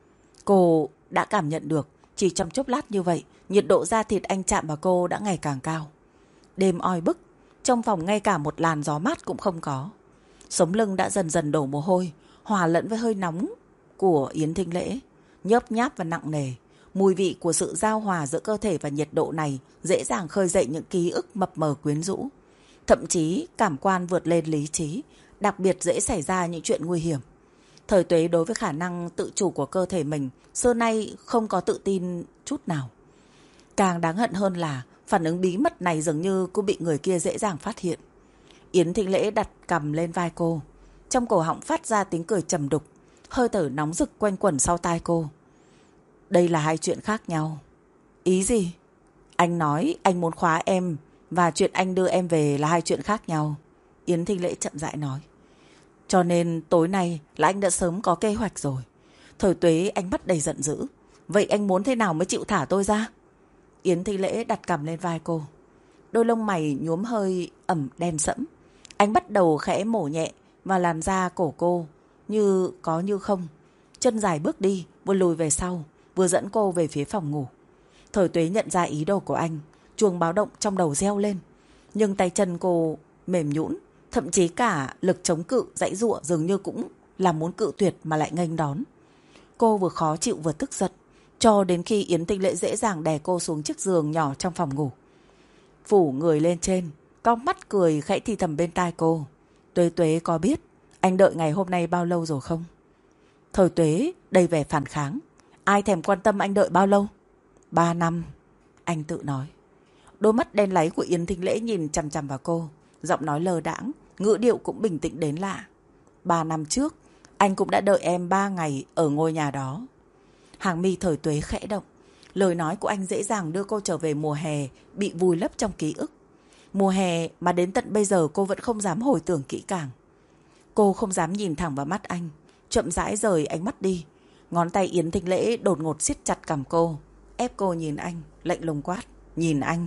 Cô đã cảm nhận được, chỉ trong chốc lát như vậy, nhiệt độ da thịt anh chạm vào cô đã ngày càng cao. Đêm oi bức, trong phòng ngay cả một làn gió mát cũng không có. Sống lưng đã dần dần đổ mồ hôi, hòa lẫn với hơi nóng của Yến Thinh Lễ, nhớp nháp và nặng nề. Mùi vị của sự giao hòa giữa cơ thể và nhiệt độ này dễ dàng khơi dậy những ký ức mập mờ quyến rũ. Thậm chí cảm quan vượt lên lý trí, đặc biệt dễ xảy ra những chuyện nguy hiểm. Thời Tuế đối với khả năng tự chủ của cơ thể mình xưa nay không có tự tin chút nào. Càng đáng hận hơn là phản ứng bí mật này dường như cô bị người kia dễ dàng phát hiện. Yến Thinh Lễ đặt cằm lên vai cô, trong cổ họng phát ra tiếng cười trầm đục, hơi thở nóng rực quanh quẩn sau tai cô. Đây là hai chuyện khác nhau. Ý gì? Anh nói anh muốn khóa em và chuyện anh đưa em về là hai chuyện khác nhau. Yến Thinh Lễ chậm rãi nói. Cho nên tối nay là anh đã sớm có kế hoạch rồi. Thời Tuế ánh mắt đầy giận dữ. Vậy anh muốn thế nào mới chịu thả tôi ra? Yến Thinh Lễ đặt cằm lên vai cô. Đôi lông mày nhuốm hơi ẩm đen sẫm. Anh bắt đầu khẽ mổ nhẹ vào làn da cổ cô, như có như không. Chân dài bước đi, vừa lùi về sau, vừa dẫn cô về phía phòng ngủ. Thời Tuế nhận ra ý đồ của anh, chuông báo động trong đầu reo lên. Nhưng tay chân cô mềm nhũn, thậm chí cả lực chống cự giãy giụa dường như cũng là muốn cự tuyệt mà lại nghênh đón. Cô vừa khó chịu vừa tức giận, cho đến khi Yến Tinh Lễ dễ dàng đè cô xuống chiếc giường nhỏ trong phòng ngủ. Phủ người lên trên, cong mắt cười khẽ thì thầm bên tai cô. Tuế Tuế có biết anh đợi ngày hôm nay bao lâu rồi không? Thời Tuế đầy vẻ phản kháng. Ai thèm quan tâm anh đợi bao lâu? 3 năm, anh tự nói. Đôi mắt đen láy của Yến Thính Lễ nhìn chằm chằm vào cô, giọng nói lơ đãng, ngữ điệu cũng bình tĩnh đến lạ. 3 năm trước, anh cũng đã đợi em 3 ngày ở ngôi nhà đó. Hàng mi Thời Tuế khẽ động. Lời nói của anh dễ dàng đưa cô trở về mùa hè bị vùi lấp trong ký ức. Mùa hè mà đến tận bây giờ cô vẫn không dám hồi tưởng kỹ càng. Cô không dám nhìn thẳng vào mắt anh, chậm rãi rời ánh mắt đi. Ngón tay Yến Thính Lễ đột ngột siết chặt cằm cô, ép cô nhìn anh, lạnh lùng quát. Nhìn anh.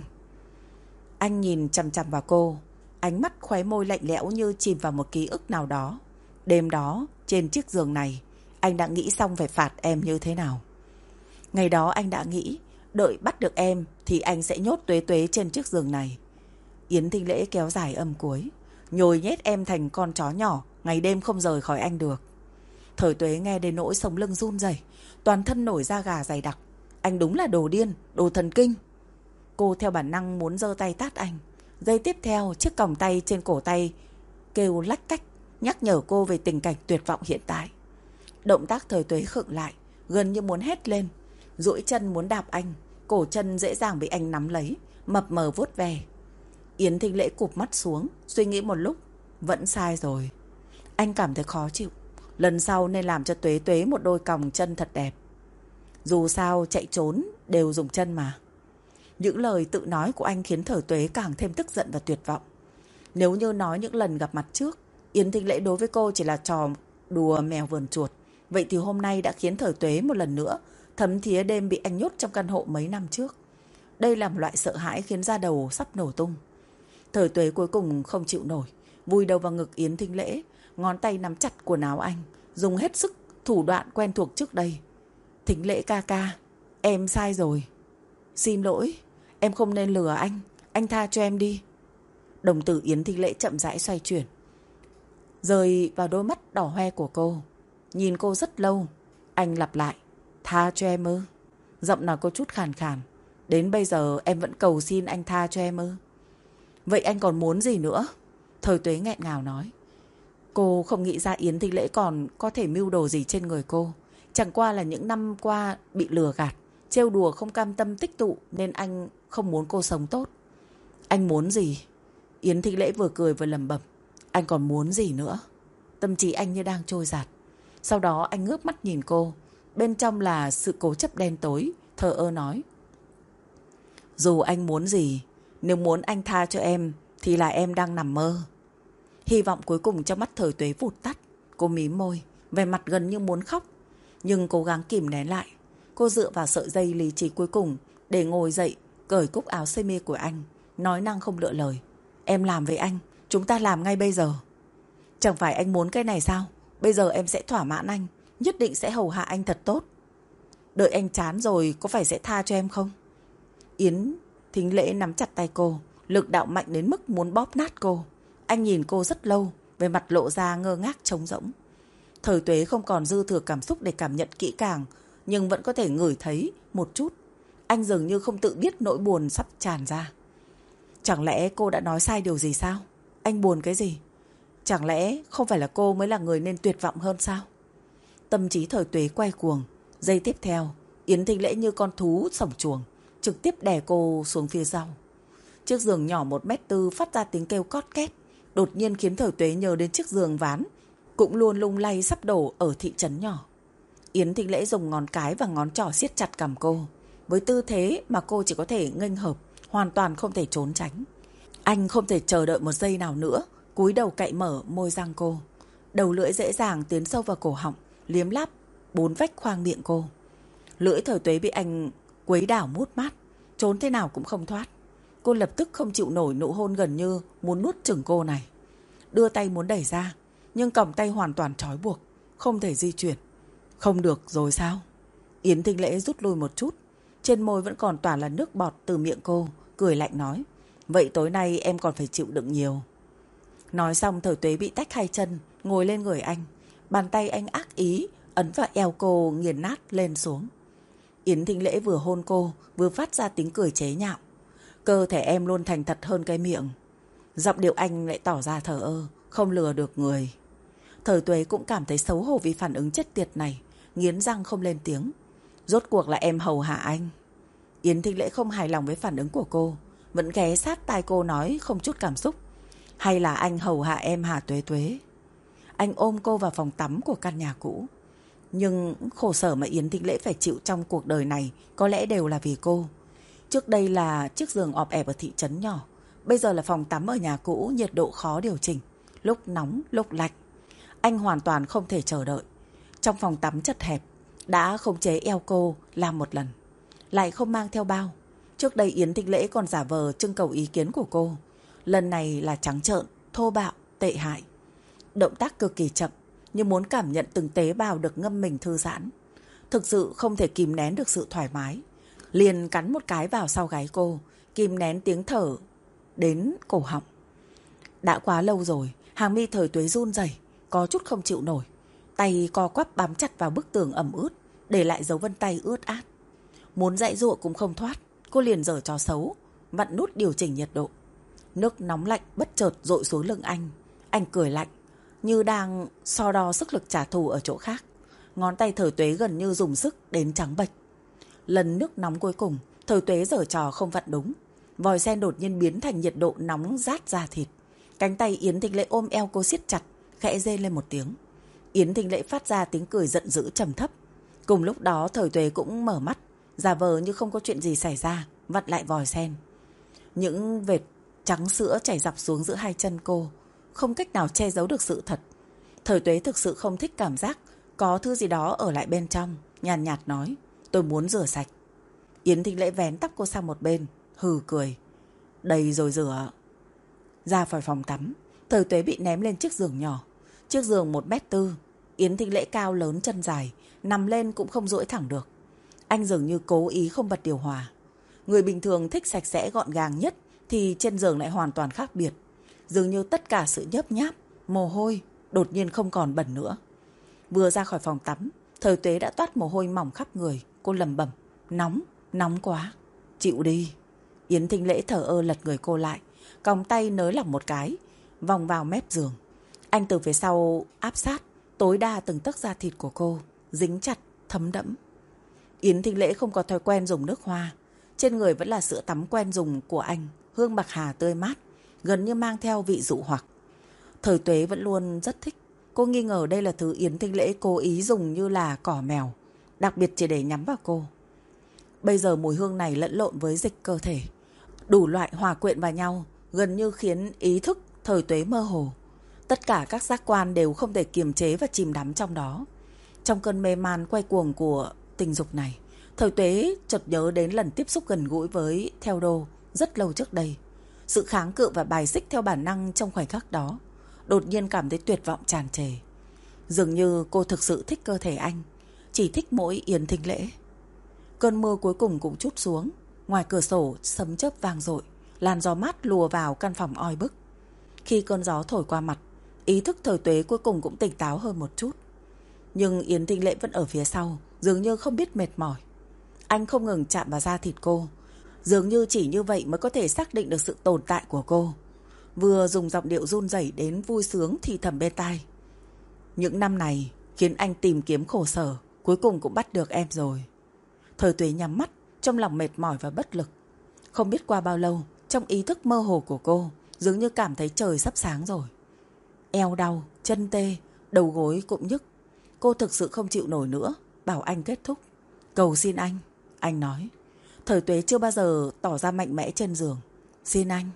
Anh nhìn chằm chằm vào cô, ánh mắt khóe môi lạnh lẽo như chìm vào một ký ức nào đó. Đêm đó, trên chiếc giường này, anh đã nghĩ xong phải phạt em như thế nào. Ngày đó anh đã nghĩ, đợi bắt được em thì anh sẽ nhốt Tuế Tuế trên chiếc giường này. Yến Thính Lễ kéo dài âm cuối, nhồi nhét em thành con chó nhỏ, ngày đêm không rời khỏi anh được. Thời Tuế nghe đến nỗi sống lưng run rẩy, toàn thân nổi da gà dày đặc. Anh đúng là đồ điên, đồ thần kinh. Cô theo bản năng muốn giơ tay tát anh. Giây tiếp theo, chiếc còng tay trên cổ tay kêu lách cách, nhắc nhở cô về tình cảnh tuyệt vọng hiện tại. Động tác Thời Tuế khựng lại, gần như muốn hét lên. Duỗi chân muốn đạp anh, cổ chân dễ dàng bị anh nắm lấy, mập mờ vuốt ve. Yến Thính Lễ cụp mắt xuống, suy nghĩ một lúc. Vẫn sai rồi. Anh cảm thấy khó chịu. Lần sau nên làm cho Tuế Tuế một đôi còng chân thật đẹp. Dù sao chạy trốn đều dùng chân mà. Những lời tự nói của anh khiến Thời Tuế càng thêm tức giận và tuyệt vọng. Nếu như nói những lần gặp mặt trước, Yến Thính Lễ đối với cô chỉ là trò đùa mèo vờn chuột, vậy thì hôm nay đã khiến Thời Tuế một lần nữa thấm thía đêm bị anh nhốt trong căn hộ mấy năm trước. Đây là một loại sợ hãi khiến da đầu sắp nổ tung. Thời Tuế cuối cùng không chịu nổi, vùi đầu vào ngực Yến Thính Lễ, ngón tay nắm chặt quần áo anh, dùng hết sức thủ đoạn quen thuộc trước đây. Thính Lễ ca ca, em sai rồi. Xin lỗi, em không nên lừa anh tha cho em đi. Đồng tử Yến Thính Lễ chậm rãi xoay chuyển, rơi vào đôi mắt đỏ hoe của cô. Nhìn cô rất lâu, anh lặp lại, tha cho em ư? Giọng nào có chút khàn khàn. Đến bây giờ em vẫn cầu xin anh tha cho em ư? Vậy anh còn muốn gì nữa? Thời Tuế nghẹn ngào nói. Cô không nghĩ ra Yến Thính Lễ còn có thể mưu đồ gì trên người cô. Chẳng qua là những năm qua bị lừa gạt, trêu đùa không cam tâm tích tụ nên anh không muốn cô sống tốt. Anh muốn gì? Yến Thính Lễ vừa cười vừa lẩm bẩm. Anh còn muốn gì nữa? Tâm trí anh như đang trôi dạt. Sau đó anh ngước mắt nhìn cô. Bên trong là sự cố chấp đen tối, thờ ơ nói. Dù anh muốn gì, nếu muốn anh tha cho em thì là em đang nằm mơ. Hy vọng cuối cùng trong mắt Thời Tuế vụt tắt. Cô mím môi, vẻ mặt gần như muốn khóc, nhưng cố gắng kìm nén lại. Cô dựa vào sợi dây lý trí cuối cùng để ngồi dậy, cởi cúc áo sơ mi của anh, nói năng không lựa lời. Em làm với anh, chúng ta làm ngay bây giờ. Chẳng phải anh muốn cái này sao? Bây giờ em sẽ thỏa mãn anh, nhất định sẽ hầu hạ anh thật tốt. Đợi anh chán rồi có phải sẽ tha cho em không? Yến Thính Lễ nắm chặt tay cô, lực đạo mạnh đến mức muốn bóp nát cô. Anh nhìn cô rất lâu, về mặt lộ ra ngơ ngác trống rỗng. Thời Tuế không còn dư thừa cảm xúc để cảm nhận kỹ càng, nhưng vẫn có thể ngửi thấy một chút. Anh dường như không tự biết nỗi buồn sắp tràn ra. Chẳng lẽ cô đã nói sai điều gì sao? Anh buồn cái gì? Chẳng lẽ không phải là cô mới là người nên tuyệt vọng hơn sao? Tâm trí Thời Tuế quay cuồng. Giây tiếp theo, Yến Thính Lễ như con thú sổng chuồng, trực tiếp đè cô xuống phía sau. Chiếc giường nhỏ 1m4 phát ra tiếng kêu cót két, đột nhiên khiến Thời Tuế nhớ đến chiếc giường ván cũng luôn lung lay sắp đổ ở thị trấn nhỏ. Yến Thính Lễ dùng ngón cái và ngón trỏ siết chặt cằm cô, với tư thế mà cô chỉ có thể nghênh hợp, hoàn toàn không thể trốn tránh. Anh không thể chờ đợi một giây nào nữa, cúi đầu cạy mở môi răng cô. Đầu lưỡi dễ dàng tiến sâu vào cổ họng, liếm láp 4 vách khoang miệng cô. Lưỡi Thời Tuế bị anh quấy đảo mút mát, trốn thế nào cũng không thoát. Cô lập tức không chịu nổi nụ hôn gần như muốn nuốt chửng cô này. Đưa tay muốn đẩy ra, nhưng còng tay hoàn toàn trói buộc, không thể di chuyển. Không được rồi sao? Yến Thính Lễ rút lui một chút, trên môi vẫn còn toàn là nước bọt từ miệng cô, cười lạnh nói, vậy tối nay em còn phải chịu đựng nhiều. Nói xong Thời Tuế bị tách hai chân, ngồi lên người anh. Bàn tay anh ác ý, ấn vào eo cô nghiền nát lên xuống. Yến Thính Lễ vừa hôn cô, vừa phát ra tiếng cười chế nhạo. Cơ thể em luôn thành thật hơn cái miệng. Giọng điệu anh lại tỏ ra thờ ơ, không lừa được người. Thời Tuế cũng cảm thấy xấu hổ vì phản ứng chết tiệt này, nghiến răng không lên tiếng. Rốt cuộc là em hầu hạ anh. Yến Thính Lễ không hài lòng với phản ứng của cô, vẫn ghé sát tai cô nói không chút cảm xúc. Hay là anh hầu hạ em hả Tuế Tuế? Anh ôm cô vào phòng tắm của căn nhà cũ. Nhưng khổ sở mà Yến Thính Lễ phải chịu trong cuộc đời này có lẽ đều là vì cô. Trước đây là chiếc giường ọp ẹp ở thị trấn nhỏ, bây giờ là phòng tắm ở nhà cũ, nhiệt độ khó điều chỉnh, lúc nóng lúc lạnh. Anh hoàn toàn không thể chờ đợi. Trong phòng tắm chật hẹp, đã khống chế eo cô làm một lần, lại không mang theo bao. Trước đây Yến Thính Lễ còn giả vờ trưng cầu ý kiến của cô, lần này là trắng trợn, thô bạo, tệ hại. Động tác cực kỳ chậm, như muốn cảm nhận từng tế bào được ngâm mình thư giãn. Thực sự không thể kìm nén được sự thoải mái, liền cắn một cái vào sau gáy cô, kìm nén tiếng thở đến cổ họng. Đã quá lâu rồi, hàng mi Thời Tuế run rẩy, có chút không chịu nổi. Tay co quắp bám chặt vào bức tường ẩm ướt, để lại dấu vân tay ướt át. Muốn giãy giụa cũng không thoát, cô liền giở trò xấu, vặn nút điều chỉnh nhiệt độ. Nước nóng lạnh bất chợt dội xuống lưng anh. Anh cười lạnh, như đang so đo sức lực trả thù ở chỗ khác. Ngón tay Thời Tuế gần như dùng sức đến trắng bệch. Lần nước nóng cuối cùng, Thời Tuế giở trò không vặn đúng. Vòi sen đột nhiên biến thành nhiệt độ nóng rát da thịt. Cánh tay Yến Thính Lễ ôm eo cô siết chặt, khẽ rên lên một tiếng. Yến Thính Lễ phát ra tiếng cười giận dữ trầm thấp. Cùng lúc đó Thời Tuế cũng mở mắt, giả vờ như không có chuyện gì xảy ra, vặn lại vòi sen. Những vệt trắng sữa chảy dọc xuống giữa hai chân cô, không cách nào che giấu được sự thật. Thời Tuế thực sự không thích cảm giác có thứ gì đó ở lại bên trong, nhàn nhạt nói, tôi muốn rửa sạch. Yến Thính Lễ vén tóc cô sang một bên, hừ cười, đầy rồi rửa. Ra khỏi phòng tắm, Thời Tuế bị ném lên chiếc giường nhỏ. Chiếc giường 1m4, Yến Thính Lễ cao lớn chân dài, nằm lên cũng không duỗi thẳng được. Anh dường như cố ý không bật điều hòa. Người bình thường thích sạch sẽ gọn gàng nhất, thì trên giường lại hoàn toàn khác biệt. Dường như tất cả sự nhớp nháp, mồ hôi đột nhiên không còn bẩn nữa. Vừa ra khỏi phòng tắm, Thời Tuế đã toát mồ hôi mỏng khắp người. Cô lẩm bẩm, nóng, nóng quá. Chịu đi. Yến Thính Lễ thở ơ lật người cô lại, còng tay nới lỏng một cái, vòng vào mép giường. Anh từ phía sau áp sát, tối đa từng tấc da thịt của cô, dính chặt, thấm đẫm. Yến Thính Lễ không có thói quen dùng nước hoa. Trên người vẫn là sữa tắm quen dùng của anh, hương bạc hà tươi mát, gần như mang theo vị dụ hoặc. Thời Tuế vẫn luôn rất thích. Cô nghi ngờ đây là thứ Yến Thính Lễ cố ý dùng như là cỏ mèo, đặc biệt chỉ để nhắm vào cô. Bây giờ mùi hương này lẫn lộn với dịch cơ thể, đủ loại hòa quyện vào nhau, gần như khiến ý thức Thời Tuế mơ hồ. Tất cả các giác quan đều không thể kiềm chế và chìm đắm trong đó. Trong cơn mê man quay cuồng của tình dục này, Thời Tuế chợt nhớ đến lần tiếp xúc gần gũi với Theo Đô rất lâu trước đây. Sự kháng cự và bài xích theo bản năng trong khoảnh khắc đó, đột nhiên cảm thấy tuyệt vọng tràn trề. Dường như cô thực sự thích cơ thể anh, chỉ thích mỗi Yến Thính Lễ. Cơn mưa cuối cùng cũng trút xuống. Ngoài cửa sổ sấm chớp vang dội, làn gió mát lùa vào căn phòng oi bức. Khi cơn gió thổi qua mặt, ý thức Thời Tuế cuối cùng cũng tỉnh táo hơn một chút. Nhưng Yến Thính Lễ vẫn ở phía sau, dường như không biết mệt mỏi. Anh không ngừng chạm vào da thịt cô, dường như chỉ như vậy mới có thể xác định được sự tồn tại của cô. Vừa dùng giọng điệu run rẩy đến vui sướng thì thầm bên tai, những năm này khiến anh tìm kiếm khổ sở, cuối cùng cũng bắt được em rồi. Thời Tuế nhắm mắt, trong lòng mệt mỏi và bất lực. Không biết qua bao lâu, trong ý thức mơ hồ của cô, dường như cảm thấy trời sắp sáng rồi. Eo đau, chân tê, đầu gối cũng nhức. Cô thực sự không chịu nổi nữa, bảo anh kết thúc. Cầu xin anh nói. Thời Tuế chưa bao giờ tỏ ra mạnh mẽ trên giường. Xin anh.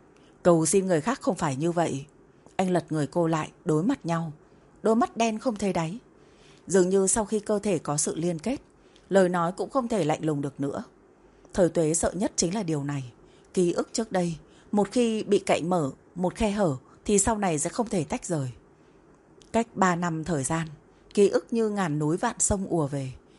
Cầu xin người khác không phải như vậy. Anh lật người cô lại, đối mặt nhau. Đôi mắt đen không thấy đáy. Dường như sau khi cơ thể có sự liên kết, lời nói cũng không thể lạnh lùng được nữa. Thời Tuế sợ nhất chính là điều này. Ký ức trước đây, một khi bị cạy mở một khe hở thì sau này sẽ không thể tách rời. Cách 3 năm thời gian, ký ức như ngàn núi vạn sông ùa về,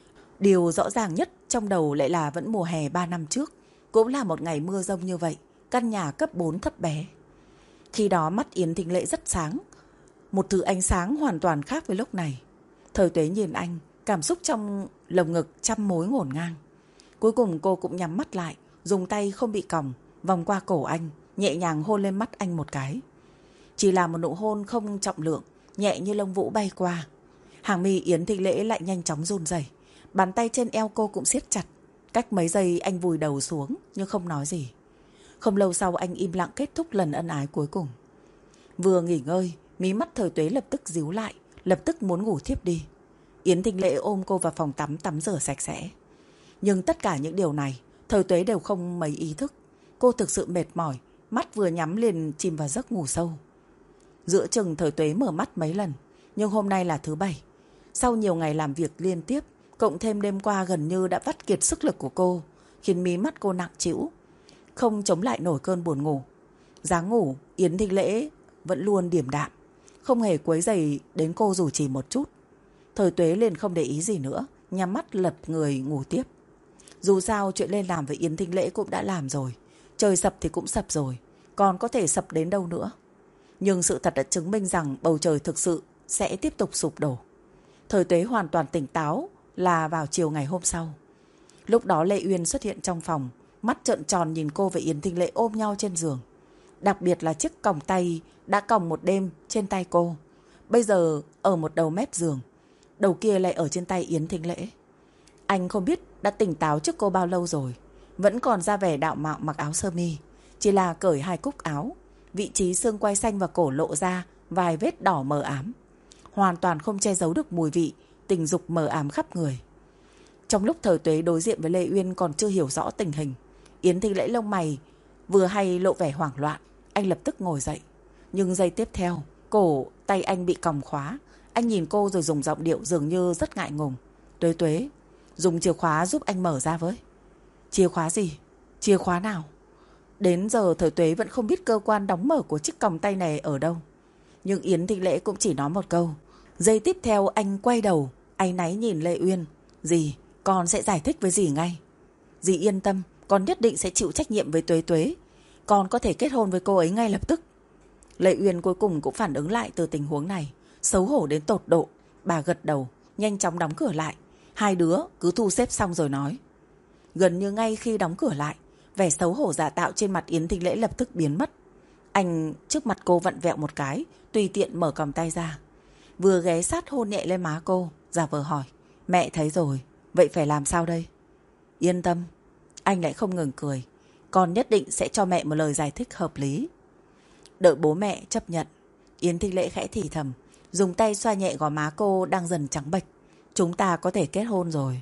Điều rõ ràng nhất trong đầu lại là vẫn mùa hè 3 năm trước, cũng là một ngày mưa giông như vậy, căn nhà cấp 4 thấp bé. Khi đó mắt Yến Thính Lễ rất sáng, một thứ ánh sáng hoàn toàn khác với lúc này. Thời Tuế nhìn anh, cảm xúc trong lồng ngực trăm mối ngổn ngang. Cuối cùng cô cũng nhắm mắt lại, dùng tay không bị còng, vòng qua cổ anh, nhẹ nhàng hôn lên mắt anh một cái. Chỉ là một nụ hôn không trọng lượng, nhẹ như lông vũ bay qua. Hàng mi Yến Thính Lễ lại nhanh chóng run rẩy, bàn tay trên eo cô cũng siết chặt. Cách mấy giây anh vùi đầu xuống nhưng không nói gì. Không lâu sau anh im lặng kết thúc lần ân ái cuối cùng. Vừa nghỉ ngơi, mí mắt Thời Tuế lập tức díu lại, lập tức muốn ngủ thiếp đi. Yến Thính Lễ ôm cô vào phòng tắm tắm rửa sạch sẽ. Nhưng tất cả những điều này Thời Tuế đều không mấy ý thức. Cô thực sự mệt mỏi, mắt vừa nhắm liền chìm vào giấc ngủ sâu. Giữa chừng Thời Tuế mở mắt mấy lần, nhưng hôm nay là thứ Bảy. Sau nhiều ngày làm việc liên tiếp, cộng thêm đêm qua gần như đã vắt kiệt sức lực của cô, khiến mí mắt cô nặng trĩu, không chống lại nổi cơn buồn ngủ. Dáng ngủ Yến Thính Lễ vẫn luôn điềm đạm, không hề quấy rầy đến cô dù chỉ một chút. Thời Tuế liền không để ý gì nữa, nhắm mắt lật người ngủ tiếp. Dù sao chuyện lên làm với Yến Thính Lễ cũng đã làm rồi, trời sập thì cũng sập rồi, còn có thể sập đến đâu nữa. Nhưng sự thật đã chứng minh rằng bầu trời thực sự sẽ tiếp tục sụp đổ. Thời Tuế hoàn toàn tỉnh táo là vào chiều ngày hôm sau. Lúc đó Lệ Uyên xuất hiện trong phòng, mắt trợn tròn nhìn cô và Yến Thính Lễ ôm nhau trên giường. Đặc biệt là chiếc còng tay đã còng một đêm trên tay cô, bây giờ ở một đầu mép giường, đầu kia lại ở trên tay Yến Thính Lễ. Anh không biết đã tỉnh táo trước cô bao lâu rồi, vẫn còn ra vẻ đạo mạo mặc áo sơ mi, chỉ là cởi hai cúc áo, vị trí xương quai xanh và cổ lộ ra vài vết đỏ mờ ám, hoàn toàn không che giấu được mùi vị tình dục mờ ám khắp người. Trong lúc Thời Tuế đối diện với Lê Uyên còn chưa hiểu rõ tình hình, Yến Thính Lễ lông mày vừa hay lộ vẻ hoảng loạn. Anh lập tức ngồi dậy, nhưng giây tiếp theo cổ tay anh bị còng khóa. Anh nhìn cô rồi dùng giọng điệu dường như rất ngại ngùng. Tuế Tuế, dùng chìa khóa giúp anh mở ra với. Chìa khóa gì? Chìa khóa nào? Đến giờ Thời Tuế vẫn không biết cơ quan đóng mở của chiếc còng tay này ở đâu. Nhưng Yến Thính Lễ cũng chỉ nói một câu. Giây tiếp theo anh quay đầu, áy náy nhìn Lê Uyên. Dì, con sẽ giải thích với dì ngay. Dì yên tâm, con nhất định sẽ chịu trách nhiệm với Tuế Tuế. Con có thể kết hôn với cô ấy ngay lập tức. Lệ Uyên cuối cùng cũng phản ứng lại từ tình huống này, xấu hổ đến tột độ. Bà gật đầu, nhanh chóng đóng cửa lại. Hai đứa cứ thu xếp xong rồi nói. Gần như ngay khi đóng cửa lại, vẻ xấu hổ giả tạo trên mặt Yến Thính Lễ lập tức biến mất. Anh trước mặt cô vặn vẹo một cái, tùy tiện mở còng tay ra, vừa ghé sát hôn nhẹ lên má cô, giả vờ hỏi. Mẹ thấy rồi, vậy phải làm sao đây? Yên tâm. Anh lại không ngừng cười. Con nhất định sẽ cho mẹ một lời giải thích hợp lý. Đợi bố mẹ chấp nhận. Yến Thính Lễ khẽ thì thầm, dùng tay xoa nhẹ gò má cô đang dần trắng bệch. Chúng ta có thể kết hôn rồi.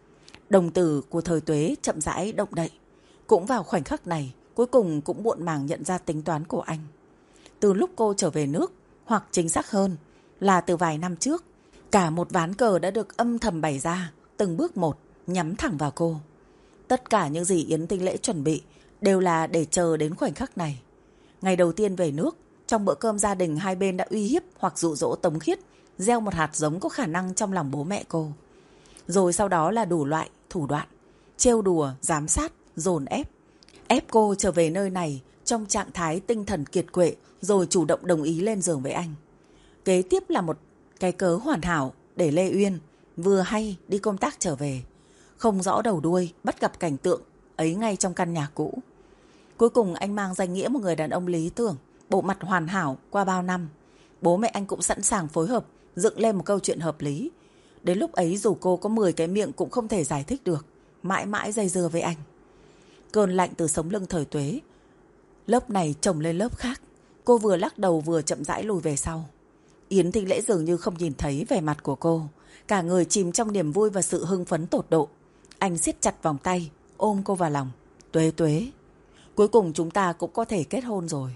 Đồng tử của Thời Tuế chậm rãi động đậy. Cũng vào khoảnh khắc này, cuối cùng cũng muộn màng nhận ra tính toán của anh. Từ lúc cô trở về nước, hoặc chính xác hơn là từ vài năm trước, cả một ván cờ đã được âm thầm bày ra, từng bước một, nhắm thẳng vào cô. Tất cả những gì Yến Thính Lễ chuẩn bị đều là để chờ đến khoảnh khắc này. Ngày đầu tiên về nước, trong bữa cơm gia đình hai bên đã uy hiếp hoặc dụ dỗ Tống Khiết gieo một hạt giống có khả năng trong lòng bố mẹ cô. Rồi sau đó là đủ loại thủ đoạn, trêu đùa, giám sát, dồn ép cô trở về nơi này trong trạng thái tinh thần kiệt quệ, rồi chủ động đồng ý lên giường với anh. Kế tiếp là một cái cớ hoàn hảo để Lê Uyên vừa hay đi công tác trở về, không rõ đầu đuôi bắt gặp cảnh tượng ấy ngay trong căn nhà cũ. Cuối cùng anh mang danh nghĩa một người đàn ông lý tưởng, bộ mặt hoàn hảo qua bao năm. Bố mẹ anh cũng sẵn sàng phối hợp dựng lên một câu chuyện hợp lý. Đến lúc ấy dù cô có 10 cái miệng cũng không thể giải thích được, mãi mãi dây dưa với anh. Cơn lạnh từ sống lưng Thời Tuế lớp này chồng lên lớp khác. Cô vừa lắc đầu vừa chậm rãi lùi về sau. Yến Thính Lễ dường như không nhìn thấy vẻ mặt của cô, cả người chìm trong niềm vui và sự hưng phấn tột độ. Anh siết chặt vòng tay, ôm cô vào lòng. Tuế Tuế, cuối cùng chúng ta cũng có thể kết hôn rồi.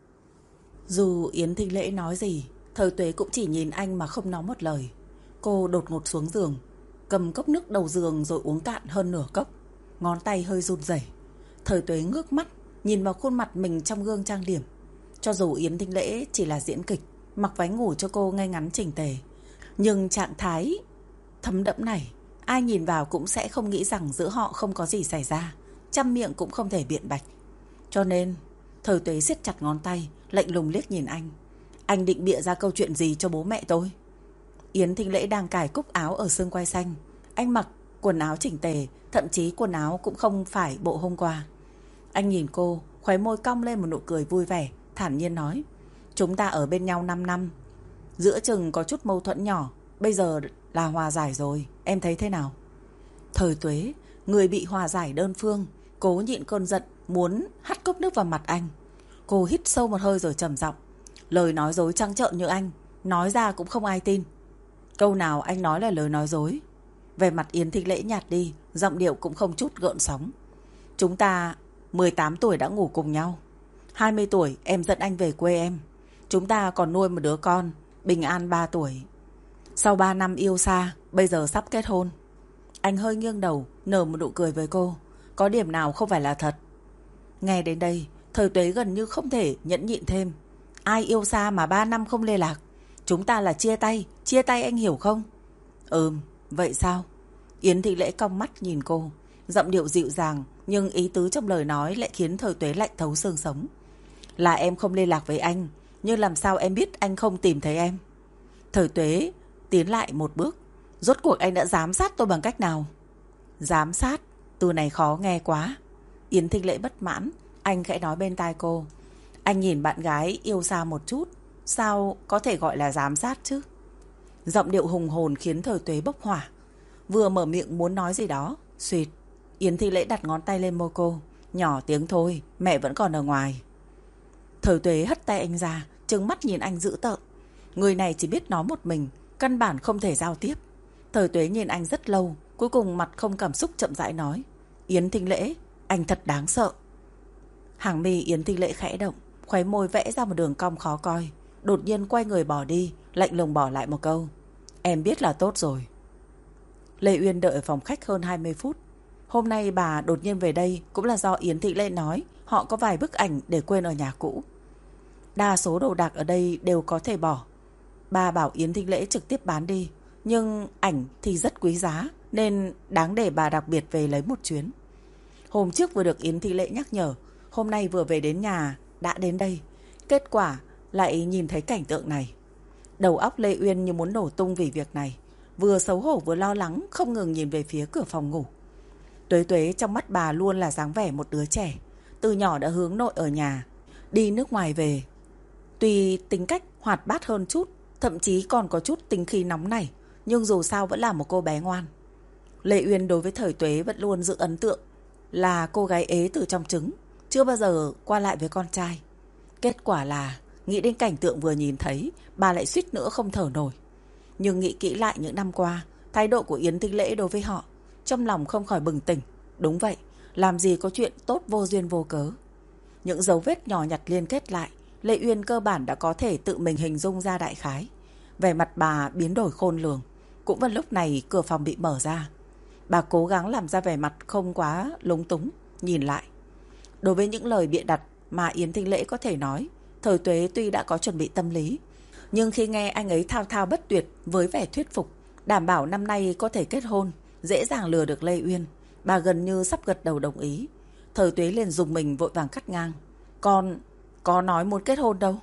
Dù Yến Thính Lễ nói gì, Thời Tuế cũng chỉ nhìn anh mà không nói một lời. Cô đột ngột xuống giường, cầm cốc nước đầu giường rồi uống cạn hơn nửa cốc. Ngón tay hơi run rẩy. Thời Tuế ngước mắt, nhìn vào khuôn mặt mình trong gương trang điểm. Cho dù Yến Thính Lễ chỉ là diễn kịch, mặc váy ngủ cho cô ngay ngắn chỉnh tề, nhưng trạng thái thấm đẫm này Ai nhìn vào cũng sẽ không nghĩ rằng giữa họ không có gì xảy ra. Trăm miệng cũng không thể biện bạch. Cho nên Thời Tuế siết chặt ngón tay, lạnh lùng liếc nhìn anh. Anh định bịa ra câu chuyện gì cho bố mẹ tôi? Yến Thinh Lễ đang cài cúc áo ở xương quai xanh. Anh mặc quần áo chỉnh tề, thậm chí quần áo cũng không phải bộ hôm qua. Anh nhìn cô, khóe môi cong lên một nụ cười vui vẻ, thản nhiên nói. Chúng ta ở bên nhau 5 năm. Giữa chừng có chút mâu thuẫn nhỏ, bây giờ là hòa giải rồi, em thấy thế nào? Thời Tuế, người bị hòa giải đơn phương, cố nhịn cơn giận, muốn hắt cốc nước vào mặt anh. Cô hít sâu một hơi rồi trầm giọng. Lời nói dối trắng trợn như anh, nói ra cũng không ai tin. Câu nào anh nói là lời nói dối? Về mặt Yến Thinh Lễ nhạt đi, giọng điệu cũng không chút gợn sóng. Chúng ta 18 tuổi đã ngủ cùng nhau. 20 tuổi em dẫn anh về quê em. Chúng ta còn nuôi một đứa con, Bình An 3 tuổi. Sau 3 năm yêu xa, bây giờ sắp kết hôn. Anh hơi nghiêng đầu, nở một nụ cười với cô. Có điểm nào không phải là thật? Nghe đến đây, Thời Tuế gần như không thể nhẫn nhịn thêm. Ai yêu xa mà 3 năm không liên lạc? Chúng ta là chia tay anh hiểu không? Vậy sao? Yến Thị Lễ cong mắt nhìn cô, giọng điệu dịu dàng, nhưng ý tứ trong lời nói lại khiến Thời Tuế lạnh thấu xương sống. Là em không liên lạc với anh, nhưng làm sao em biết anh không tìm thấy em? Thời Tuế tiến lại một bước. Rốt cuộc anh đã giám sát tôi bằng cách nào? Giám sát? Từ này khó nghe quá. Yến Thinh Lễ bất mãn. Anh khẽ nói bên tai cô. Anh nhìn bạn gái yêu xa một chút, sao có thể gọi là giám sát chứ? Giọng điệu hùng hồn khiến Thời Tuế bốc hỏa. Vừa mở miệng muốn nói gì đó, suýt. Yến Thinh Lễ đặt ngón tay lên môi cô. Nhỏ tiếng thôi, mẹ vẫn còn ở ngoài. Thời Tuế hất tay anh ra, trừng mắt nhìn anh dữ tợn. Người này chỉ biết nói một mình, căn bản không thể giao tiếp. Thời Tuế nhìn anh rất lâu, cuối cùng mặt không cảm xúc chậm rãi nói. Yến Thinh Lễ, anh thật đáng sợ. Hàng mi Yến Thinh Lễ khẽ động, khóe môi vẽ ra một đường cong khó coi. Đột nhiên quay người bỏ đi, lạnh lùng bỏ lại một câu. Em biết là tốt rồi. Lê Uyên đợi ở phòng khách hơn 20 phút. Hôm nay bà đột nhiên về đây cũng là do Yến Thị Lễ nói họ có vài bức ảnh để quên ở nhà cũ. Đa số đồ đạc ở đây đều có thể bỏ. Bà bảo Yến Thinh Lễ trực tiếp bán đi, nhưng ảnh thì rất quý giá nên đáng để bà đặc biệt về lấy một chuyến. Hôm trước vừa được Yến Thị Lễ nhắc nhở, hôm nay vừa về đến nhà đã đến đây. Kết quả lại nhìn thấy cảnh tượng này. Đầu óc Lê Uyên như muốn nổ tung vì việc này. Vừa xấu hổ vừa lo lắng, không ngừng nhìn về phía cửa phòng ngủ. Tuế Tuế trong mắt bà luôn là dáng vẻ một đứa trẻ. Từ nhỏ đã hướng nội ở nhà, đi nước ngoài về. Tuy tính cách hoạt bát hơn chút, thậm chí còn có chút tính khí nóng nảy, nhưng dù sao vẫn là một cô bé ngoan. Lê Uyên đối với Thời Tuế vẫn luôn giữ ấn tượng là cô gái ế từ trong trứng, chưa bao giờ qua lại với con trai. Kết quả là nghĩ đến cảnh tượng vừa nhìn thấy, bà lại suýt nữa không thở nổi. Nhưng nghĩ kỹ lại những năm qua, thái độ của Yến Thinh Lễ đối với họ, trong lòng không khỏi bừng tỉnh. Đúng vậy, làm gì có chuyện tốt vô duyên vô cớ. Những dấu vết nhỏ nhặt liên kết lại, Lê Uyên cơ bản đã có thể tự mình hình dung ra đại khái. Vẻ mặt bà biến đổi khôn lường. Cũng vào lúc này cửa phòng bị mở ra. Bà cố gắng làm ra vẻ mặt không quá lúng túng, nhìn lại. Đối với những lời bịa đặt mà Yến Thinh Lễ có thể nói, Thời Tuế tuy đã có chuẩn bị tâm lý, nhưng khi nghe anh ấy thao thao bất tuyệt với vẻ thuyết phục, đảm bảo năm nay có thể kết hôn, dễ dàng lừa được Lê Uyên, bà gần như sắp gật đầu đồng ý. Thời Tuế liền dùng mình vội vàng cắt ngang. Con có nói muốn kết hôn đâu.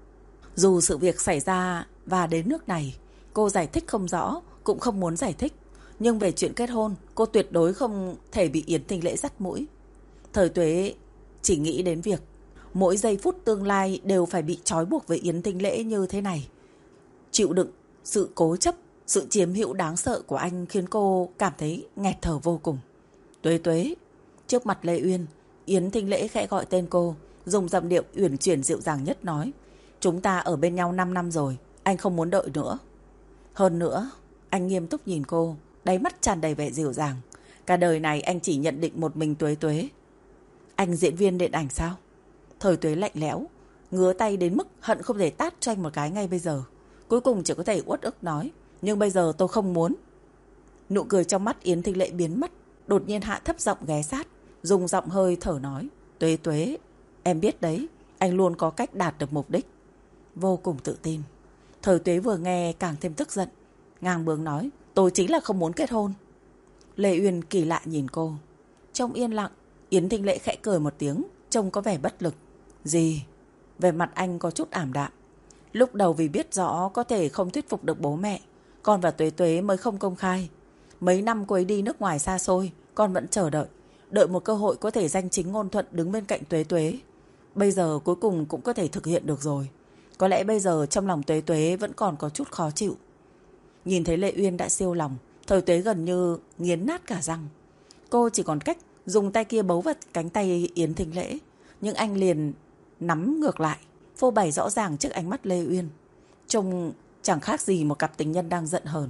Dù sự việc xảy ra và đến nước này, cô giải thích không rõ, cũng không muốn giải thích. Nhưng về chuyện kết hôn, cô tuyệt đối không thể bị Yến Thinh Lễ dắt mũi. Thời Tuế chỉ nghĩ đến việc mỗi giây phút tương lai đều phải bị trói buộc với Yến Thinh Lễ như thế này. Chịu đựng sự cố chấp, sự chiếm hữu đáng sợ của anh khiến cô cảm thấy nghẹt thở vô cùng. Tuế Tuế. Trước mặt Lê Uyên, Yến Thinh Lễ khẽ gọi tên cô, dùng giọng điệu uyển chuyển dịu dàng nhất nói. Chúng ta ở bên nhau 5 năm rồi, anh không muốn đợi nữa. Hơn nữa, anh nghiêm túc nhìn cô, đáy mắt tràn đầy vẻ dịu dàng. Cả đời này anh chỉ nhận định một mình Tuế Tuế. Anh diễn viên điện ảnh sao? Thời Tuế lạnh lẽo, ngứa tay đến mức hận không thể tát cho anh một cái ngay bây giờ. Cuối cùng chỉ có thể uất ức nói, nhưng bây giờ tôi không muốn. Nụ cười trong mắt Yến Thinh Lễ biến mất, đột nhiên hạ thấp giọng ghé sát, dùng giọng hơi thở nói. Tuế Tuế, em biết đấy, anh luôn có cách đạt được mục đích. Vô cùng tự tin. Thời Tuế vừa nghe càng thêm tức giận, ngang bướng nói, tôi chính là không muốn kết hôn. Lê Uyên kỳ lạ nhìn cô. Trông yên lặng, Yến Thinh Lễ khẽ cười một tiếng, trông có vẻ bất lực. Gì? Về mặt anh có chút ảm đạm. Lúc đầu vì biết rõ có thể không thuyết phục được bố mẹ, con và Tuế Tuế mới không công khai. Mấy năm cô ấy đi nước ngoài xa xôi, con vẫn chờ đợi. Đợi một cơ hội có thể danh chính ngôn thuận đứng bên cạnh Tuế Tuế. Bây giờ cuối cùng cũng có thể thực hiện được rồi. Có lẽ bây giờ trong lòng Tuế Tuế vẫn còn có chút khó chịu. Nhìn thấy Lê Uyên đã siêu lòng, Thời Tuế gần như nghiến nát cả răng. Cô chỉ còn cách dùng tay kia bấu vào cánh tay Yến Thinh Lễ, nhưng anh liền nắm ngược lại, phô bày rõ ràng trước ánh mắt Lê Uyên. Trông chẳng khác gì một cặp tình nhân đang giận hờn.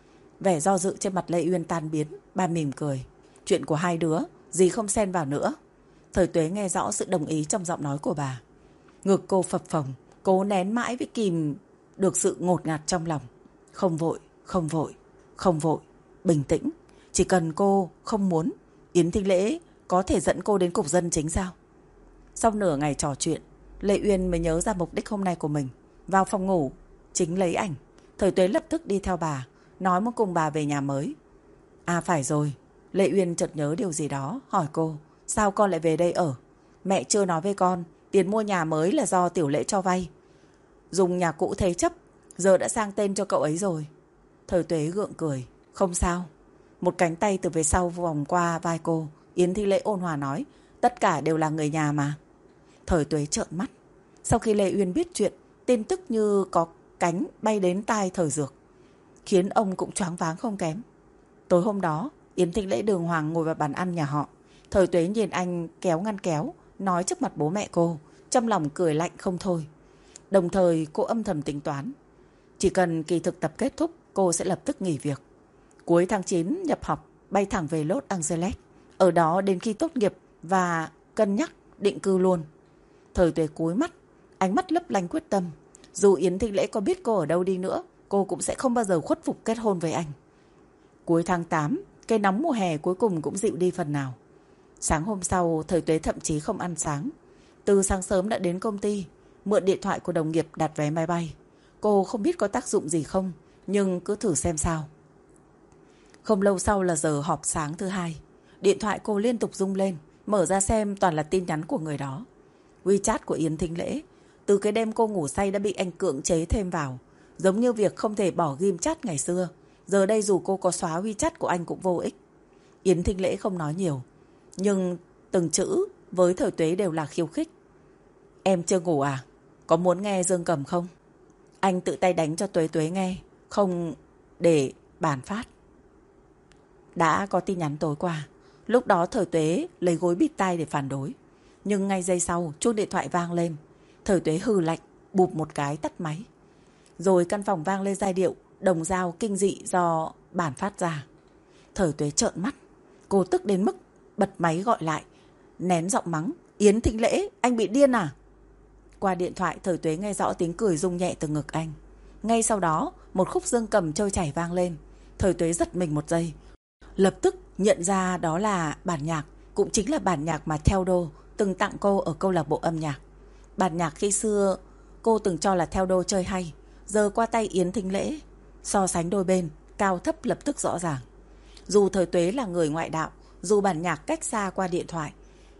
Vẻ do dự trên mặt Lê Uyên tan biến, bà mỉm cười. Chuyện của hai đứa, dì không xen vào nữa. Thời Tuế nghe rõ sự đồng ý trong giọng nói của bà. Ngực cô phập phồng, cố nén mãi với kìm được sự ngột ngạt trong lòng. Không vội, không vội, không vội, bình tĩnh. Chỉ cần cô không muốn, Yến Thinh Lễ có thể dẫn cô đến cục dân chính sao? Sau nửa ngày trò chuyện, Lê Uyên mới nhớ ra mục đích hôm nay của mình. Vào phòng ngủ, chính lấy ảnh. Thời Tuế lập tức đi theo bà, nói muốn cùng bà về nhà mới. À phải rồi, Lê Uyên chợt nhớ điều gì đó, hỏi cô. Sao con lại về đây ở? Mẹ chưa nói với con, tiền mua nhà mới là do Tiểu Lễ cho vay. Dùng nhà cũ thế chấp, giờ đã sang tên cho cậu ấy rồi. Thời Tuế gượng cười. Không sao. Một cánh tay từ phía sau vòng qua vai cô. Yến Thinh Lễ ôn hòa nói. Tất cả đều là người nhà mà. Thời Tuế trợn mắt. Sau khi Lê Uyên biết chuyện, tin tức như có cánh bay đến tai Thời Dược, khiến ông cũng choáng váng không kém. Tối hôm đó, Yến Thinh Lễ đường hoàng ngồi vào bàn ăn nhà họ. Thời Tuế nhìn anh kéo ngăn kéo, nói trước mặt bố mẹ cô, trong lòng cười lạnh không thôi. Đồng thời cô âm thầm tính toán, chỉ cần kỳ thực tập kết thúc, cô sẽ lập tức nghỉ việc. Cuối tháng 9 nhập học, bay thẳng về Los Angeles. Ở đó đến khi tốt nghiệp và cân nhắc định cư luôn. Thời Tuế cúi mắt, ánh mắt lấp lánh quyết tâm. Dù Yến Thinh Lễ có biết cô ở đâu đi nữa, cô cũng sẽ không bao giờ khuất phục kết hôn với anh. Cuối tháng 8, cái nóng mùa hè cuối cùng cũng dịu đi phần nào. Sáng hôm sau, Thời Tuế thậm chí không ăn sáng. Từ sáng sớm đã đến công ty, mượn điện thoại của đồng nghiệp đặt vé máy bay. Cô không biết có tác dụng gì không, nhưng cứ thử xem sao. Không lâu sau là giờ họp sáng thứ hai. Điện thoại cô liên tục rung lên, mở ra xem toàn là tin nhắn của người đó. WeChat của Yến Thinh Lễ. Từ cái đêm cô ngủ say đã bị anh cưỡng chế thêm vào. Giống như việc không thể bỏ ghim chat ngày xưa. Giờ đây dù cô có xóa WeChat của anh cũng vô ích. Yến Thinh Lễ không nói nhiều, nhưng từng chữ với Thời Tuế đều là khiêu khích. Em chưa ngủ à? Có muốn nghe Dương Cầm không? Anh tự tay đánh cho Tuế Tuế nghe, không để bản phát. Đã có tin nhắn tối qua. Lúc đó Thời Tuế lấy gối bịt tai để phản đối. Nhưng ngay giây sau, chuông điện thoại vang lên. Thời Tuế hừ lạnh, bụp một cái tắt máy. Rồi căn phòng vang lên giai điệu đồng dao kinh dị do bản phát ra. Thời Tuế trợn mắt. Cô tức đến mức bật máy gọi lại, nén giọng mắng. Yến Thinh Lễ, anh bị điên à? Qua điện thoại, Thời Tuế nghe rõ tiếng cười rung nhẹ từ ngực anh. Ngay sau đó, một khúc Dương Cầm trôi chảy vang lên. Thời Tuế giật mình một giây, lập tức nhận ra đó là bản nhạc, cũng chính là bản nhạc mà Theodore từng tặng cô ở câu lạc bộ âm nhạc. Bản nhạc khi xưa cô từng cho là Theodore chơi hay, giờ qua tay Yến Thinh Lễ, so sánh đôi bên, cao thấp lập tức rõ ràng. Dù Thời Tuế là người ngoại đạo, dù bản nhạc cách xa qua điện thoại,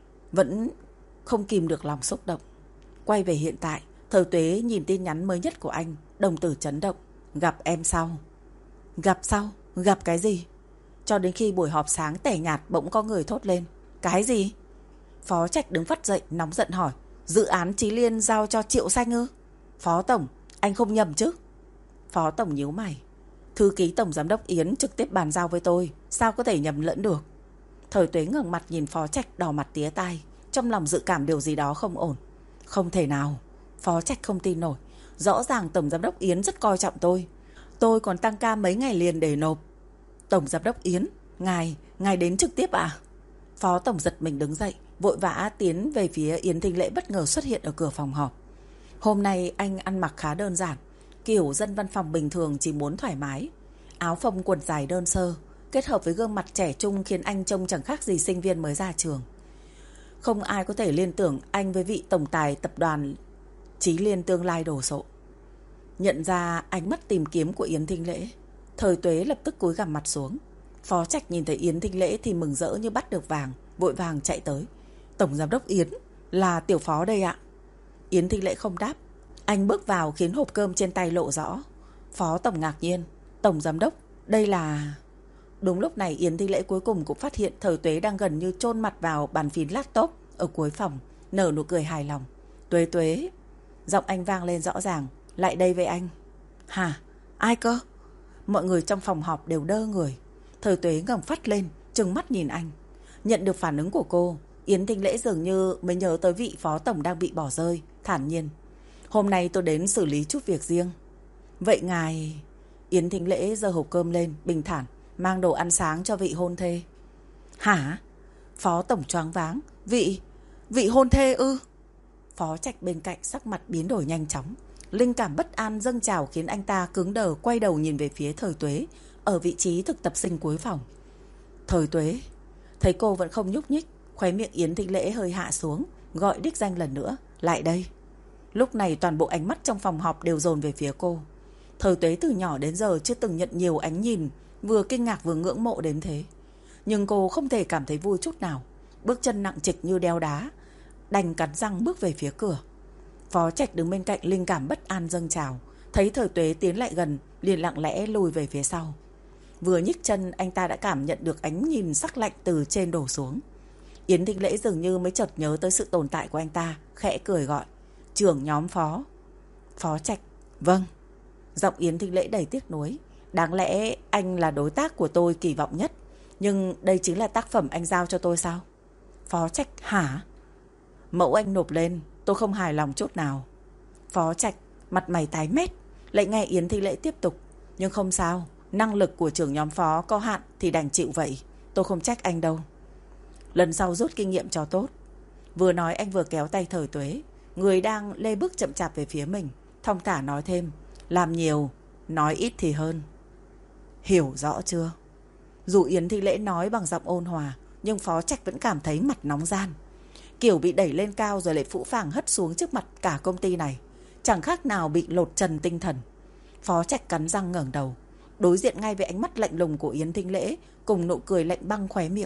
vẫn không kìm được lòng xúc động. Quay về hiện tại, Thời Tuế nhìn tin nhắn mới nhất của anh, đồng tử chấn động. Gặp em sau. Gặp sau? Gặp cái gì? Cho đến khi buổi họp sáng tẻ nhạt bỗng có người thốt lên. Cái gì? Phó Trạch đứng phắt dậy nóng giận hỏi. Dự án Chí Liên giao cho Triệu Xanh ư? Phó Tổng, anh không nhầm chứ? Phó Tổng nhíu mày. Thư ký Tổng Giám đốc Yến trực tiếp bàn giao với tôi, sao có thể nhầm lẫn được? Thời Tuế ngẩng mặt nhìn Phó Trạch đỏ mặt tía tai, trong lòng dự cảm điều gì đó không ổn. Không thể nào. Phó Trạch không tin nổi. Rõ ràng Tổng Giám đốc Yến rất coi trọng tôi. Tôi còn tăng ca mấy ngày liền để nộp. Tổng Giám đốc Yến, ngài đến trực tiếp à? Phó Tổng giật mình đứng dậy, vội vã tiến về phía Yến Thinh Lễ bất ngờ xuất hiện ở cửa phòng họp. Hôm nay anh ăn mặc khá đơn giản, kiểu dân văn phòng bình thường chỉ muốn thoải mái. Áo phông quần dài đơn sơ, kết hợp với gương mặt trẻ trung khiến anh trông chẳng khác gì sinh viên mới ra trường. Không ai có thể liên tưởng anh với vị tổng tài tập đoàn Chí Liên tương lai đồ sộ. Nhận ra ánh mắt tìm kiếm của Yến Thinh Lễ, Thời Tuế lập tức cúi gằm mặt xuống. Phó Trạch nhìn thấy Yến Thinh Lễ thì mừng rỡ như bắt được vàng, vội vàng chạy tới. Tổng giám đốc Yến, là tiểu phó đây ạ. Yến Thinh Lễ không đáp. Anh bước vào khiến hộp cơm trên tay lộ rõ. Phó tổng ngạc nhiên. Tổng giám đốc, đây là... Đúng lúc này Yến Thinh Lễ cuối cùng cũng phát hiện Thời Tuế đang gần như chôn mặt vào bàn phím laptop ở cuối phòng, nở nụ cười hài lòng. Tuế Tuế. Giọng anh vang lên rõ ràng. Lại đây với anh. Hả? Ai cơ? Mọi người trong phòng họp đều đơ người. Thời Tuế ngẩng phát lên, trừng mắt nhìn anh. Nhận được phản ứng của cô, Yến Thinh Lễ dường như mới nhớ tới vị phó tổng đang bị bỏ rơi, thản nhiên. Hôm nay tôi đến xử lý chút việc riêng. Vậy ngài... Yến Thinh Lễ giơ hộp cơm lên, bình thản, mang đồ ăn sáng cho vị hôn thê. Hả? Phó tổng choáng váng. Vị hôn thê ư? Phó Trạch bên cạnh sắc mặt biến đổi nhanh chóng. Linh cảm bất an dâng trào khiến anh ta cứng đờ quay đầu nhìn về phía Thời Tuế ở vị trí thực tập sinh cuối phòng. Thời Tuế. Thấy cô vẫn không nhúc nhích, khóe miệng Yến Thinh Lễ hơi hạ xuống, gọi đích danh lần nữa. Lại đây. Lúc này toàn bộ ánh mắt trong phòng họp đều dồn về phía cô. Thời Tuế từ nhỏ đến giờ chưa từng nhận nhiều ánh nhìn, vừa kinh ngạc vừa ngưỡng mộ đến thế. Nhưng cô không thể cảm thấy vui chút nào. Bước chân nặng trịch như đeo đá, đành cắn răng bước về phía cửa. Phó Trạch đứng bên cạnh linh cảm bất an dâng trào, thấy Thời Tuế tiến lại gần, liền lặng lẽ lùi về phía sau. Vừa nhích chân, anh ta đã cảm nhận được ánh nhìn sắc lạnh từ trên đổ xuống. Yến Thinh Lễ dường như mới chợt nhớ tới sự tồn tại của anh ta, khẽ cười gọi. Trưởng nhóm Phó. Phó Trạch. Vâng. Giọng Yến Thinh Lễ đầy tiếc nuối. Đáng lẽ anh là đối tác của tôi kỳ vọng nhất, nhưng đây chính là tác phẩm anh giao cho tôi sao? Phó Trạch. Hả? Mẫu anh nộp lên, tôi không hài lòng chút nào. Phó Trạch mặt mày tái mét, lại nghe Yến Thinh Lễ tiếp tục. Nhưng không sao, năng lực của trưởng nhóm Phó có hạn thì đành chịu vậy. Tôi không trách anh đâu. Lần sau rút kinh nghiệm cho tốt. Vừa nói anh vừa kéo tay Thời Tuế, người đang lê bước chậm chạp về phía mình, thong thả nói thêm. Làm nhiều, nói ít thì hơn. Hiểu rõ chưa? Dù Yến Thinh Lễ nói bằng giọng ôn hòa, nhưng Phó Trạch vẫn cảm thấy mặt nóng ran. Kiểu bị đẩy lên cao rồi lại phũ phàng hất xuống trước mặt cả công ty này, chẳng khác nào bị lột trần tinh thần. Phó Trạch cắn răng ngẩng đầu, đối diện ngay với ánh mắt lạnh lùng của Yến Thinh Lễ cùng nụ cười lạnh băng khóe miệng.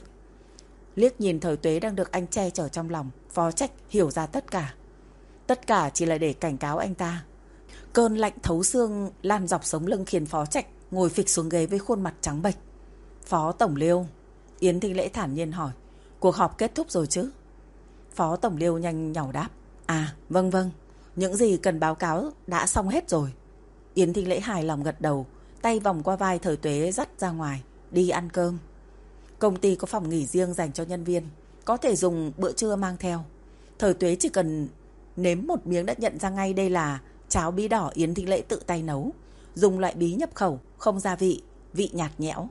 Liếc nhìn Thời Tuế đang được anh che chở trong lòng, Phó Trạch hiểu ra tất cả. Tất cả chỉ là để cảnh cáo anh ta. Cơn lạnh thấu xương lan dọc sống lưng khiến Phó Trạch ngồi phịch xuống ghế với khuôn mặt trắng bệch. Phó Tổng Liêu. Yến Thinh Lễ thản nhiên hỏi. Cuộc họp kết thúc rồi chứ? Phó Tổng Liêu nhanh nhảu đáp. À vâng vâng, những gì cần báo cáo đã xong hết rồi. Yến Thinh Lễ hài lòng gật đầu, tay vòng qua vai Thời Tuế dắt ra ngoài. Đi ăn cơm. Công ty có phòng nghỉ riêng dành cho nhân viên, có thể dùng bữa trưa mang theo. Thời Tuế chỉ cần nếm một miếng đã nhận ra ngay đây là cháo bí đỏ Yến Thinh Lễ tự tay nấu, dùng loại bí nhập khẩu, không gia vị, vị nhạt nhẽo.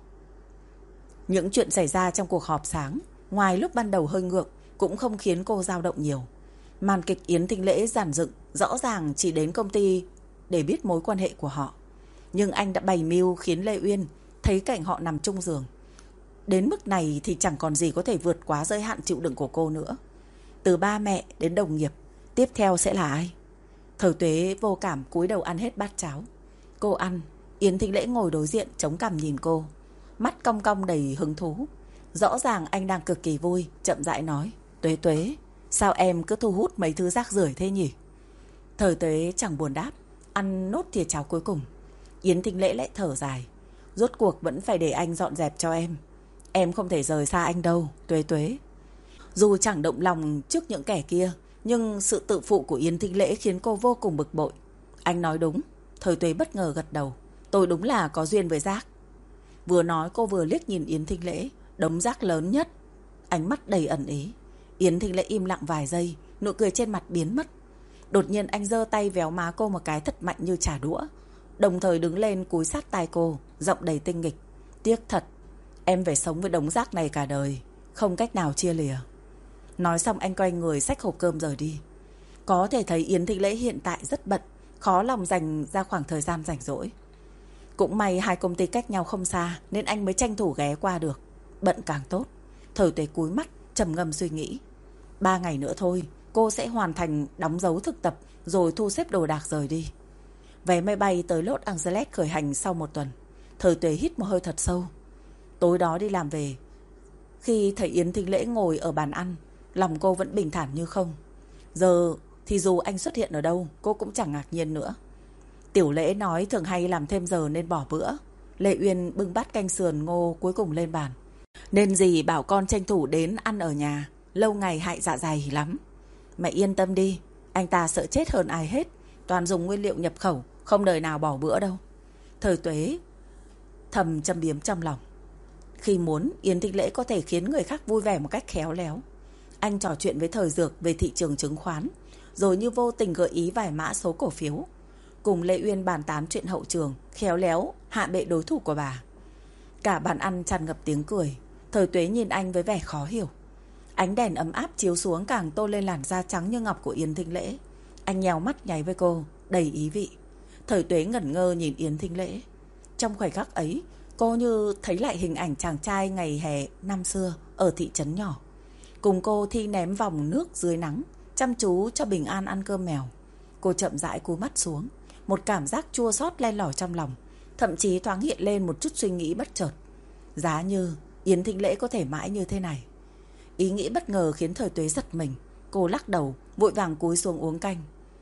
Những chuyện xảy ra trong cuộc họp sáng, ngoài lúc ban đầu hơi ngược, cũng không khiến cô dao động nhiều. Màn kịch Yến Thinh Lễ giản dựng, rõ ràng chỉ đến công ty để biết mối quan hệ của họ. Nhưng anh đã bày mưu khiến Lê Uyên thấy cảnh họ nằm chung giường. Đến mức này thì chẳng còn gì có thể vượt quá giới hạn chịu đựng của cô nữa. Từ ba mẹ đến đồng nghiệp, tiếp theo sẽ là ai? Thời Tuế vô cảm cúi đầu ăn hết bát cháo. Cô ăn, Yến Thinh Lễ ngồi đối diện chống cằm nhìn cô, mắt cong cong đầy hứng thú. Rõ ràng anh đang cực kỳ vui, chậm rãi nói. Tuế Tuế, sao em cứ thu hút mấy thứ rác rưởi thế nhỉ? Thời Tuế chẳng buồn đáp, ăn nốt thìa cháo cuối cùng. Yến Thinh Lễ lại thở dài. Rốt cuộc vẫn phải để anh dọn dẹp cho em. Em không thể rời xa anh đâu, Tuế Tuế. Dù chẳng động lòng trước những kẻ kia, nhưng sự tự phụ của Yến Thinh Lễ khiến cô vô cùng bực bội. Anh nói đúng. Thời Tuế bất ngờ gật đầu. Tôi đúng là có duyên với rác. Vừa nói cô vừa liếc nhìn Yến Thinh Lễ, đống rác lớn nhất, ánh mắt đầy ẩn ý. Yến Thinh Lễ im lặng vài giây, nụ cười trên mặt biến mất. Đột nhiên anh giơ tay véo má cô một cái thật mạnh như trả đũa, đồng thời đứng lên cúi sát tai cô, giọng đầy tinh nghịch. Tiếc thật, em phải sống với đống rác này cả đời, không cách nào chia lìa. Nói xong anh quay người xách hộp cơm rời đi. Có thể thấy Yến Thinh Lễ hiện tại rất bận, khó lòng dành ra khoảng thời gian rảnh rỗi. Cũng may hai công ty cách nhau không xa nên anh mới tranh thủ ghé qua được. Bận càng tốt. Thời Tuế cúi mắt trầm ngâm suy nghĩ. 3 ngày nữa thôi, cô sẽ hoàn thành đóng dấu thực tập rồi thu xếp đồ đạc rời đi. Vé máy bay tới Los Angeles khởi hành sau 1 tuần. Thời Tuế hít một hơi thật sâu. Tối đó đi làm về, khi thấy Yến Thính Lễ ngồi ở bàn ăn, lòng cô vẫn bình thản như không. Giờ thì dù anh xuất hiện ở đâu, cô cũng chẳng ngạc nhiên nữa. Tiểu Lễ nói thường hay làm thêm giờ nên bỏ bữa. Lệ Uyên bưng bát canh sườn ngô cuối cùng lên bàn. Nên dì bảo con tranh thủ đến ăn ở nhà, lâu ngày hại dạ dày lắm. Mẹ yên tâm đi, anh ta sợ chết hơn ai hết, toàn dùng nguyên liệu nhập khẩu, không đời nào bỏ bữa đâu. Thời Tuế thầm châm biếm trong lòng. Khi muốn, Yến Thính Lễ có thể khiến người khác vui vẻ một cách khéo léo. Anh trò chuyện với Thời Dược về thị trường chứng khoán, rồi như vô tình gợi ý vài mã số cổ phiếu. Cùng Lệ Uyên bàn tán chuyện hậu trường, khéo léo hạ bệ đối thủ của bà. Cả bàn ăn tràn ngập tiếng cười. Thời Tuế nhìn anh với vẻ khó hiểu. Ánh đèn ấm áp chiếu xuống càng tô lên làn da trắng như ngọc của Yến Thính Lễ. Anh nhèo mắt nháy với cô, đầy ý vị. Thời Tuế ngẩn ngơ nhìn Yến Thính Lễ. Trong khoảnh khắc ấy, cô như thấy lại hình ảnh chàng trai ngày hè năm xưa ở thị trấn nhỏ. Cùng cô thi ném vòng nước dưới nắng, chăm chú cho bình an ăn cơm mèo. Cô chậm rãi cúi mắt xuống, một cảm giác chua xót len lỏi trong lòng, thậm chí thoáng hiện lên một chút suy nghĩ bất chợt. Giá như Yến Thính Lễ có thể mãi như thế này. Ý nghĩ bất ngờ khiến Thời Tuế giật mình. Cô lắc đầu, vội vàng cúi xuống uống canh.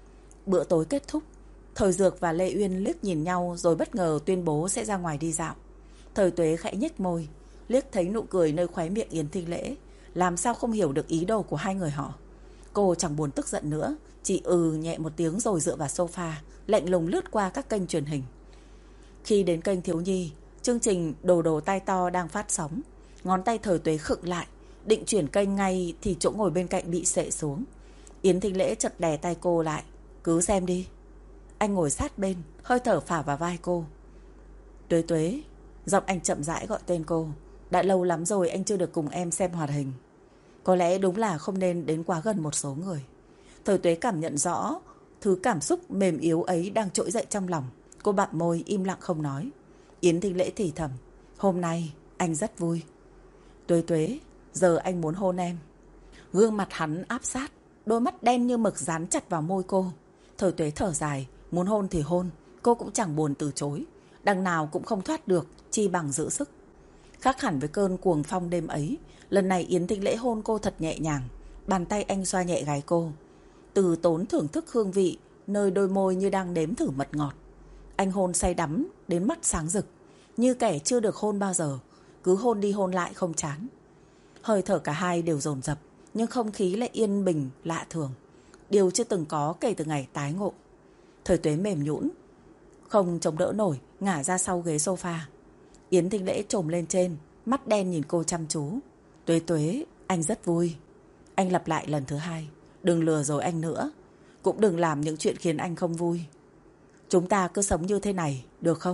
Bữa tối kết thúc, Thời Dược và Lệ Uyên liếc nhìn nhau rồi bất ngờ tuyên bố sẽ ra ngoài đi dạo. Thời Tuế khẽ nhếch môi, liếc thấy nụ cười nơi khóe miệng Yến Thính Lễ, làm sao không hiểu được ý đồ của hai người họ. Cô chẳng buồn tức giận nữa, chỉ nhẹ một tiếng rồi dựa vào sofa, lạnh lùng lướt qua các kênh truyền hình. Khi đến kênh thiếu nhi, chương trình Đồ Đồ Tai To đang phát sóng. Ngón tay Thời Tuế khựng lại, định chuyển kênh ngay thì chỗ ngồi bên cạnh bị xệ xuống. Yến Thính Lễ chợt đè tay cô lại. Cứ xem đi. Anh ngồi sát bên, hơi thở phả vào vai cô. Tuế Tuế. Giọng anh chậm rãi gọi tên cô. Đã lâu lắm rồi anh chưa được cùng em xem hoạt hình. Có lẽ đúng là không nên đến quá gần một số người. Thời Tuế cảm nhận rõ thứ cảm xúc mềm yếu ấy đang trỗi dậy trong lòng. Cô bặm môi im lặng không nói. Yến Thính Lễ thì thầm. Hôm nay anh rất vui. Tuế Tuế, giờ anh muốn hôn em. Gương mặt hắn áp sát, đôi mắt đen như mực dán chặt vào môi cô. Thời Tuế thở dài, muốn hôn thì hôn. Cô cũng chẳng buồn từ chối. Đằng nào cũng không thoát được, chi bằng giữ sức. Khác hẳn với cơn cuồng phong đêm ấy, lần này Yến Thính Lễ hôn cô thật nhẹ nhàng. Bàn tay anh xoa nhẹ gáy cô, từ tốn thưởng thức hương vị nơi đôi môi như đang nếm thử mật ngọt. Anh hôn say đắm đến mắt sáng rực, như kẻ chưa được hôn bao giờ, cứ hôn đi hôn lại không chán. Hơi thở cả hai đều dồn dập, nhưng không khí lại yên bình lạ thường, điều chưa từng có kể từ ngày tái ngộ. Thời Tuế mềm nhũn, không chống đỡ nổi, ngả ra sau ghế sofa. Yến Thính Lễ trồm lên trên, mắt đen nhìn cô chăm chú. Tuế Tuế, anh rất vui. Anh lặp lại lần thứ hai. Đừng lừa dối anh nữa, cũng đừng làm những chuyện khiến anh không vui. Chúng ta cứ sống như thế này, được không?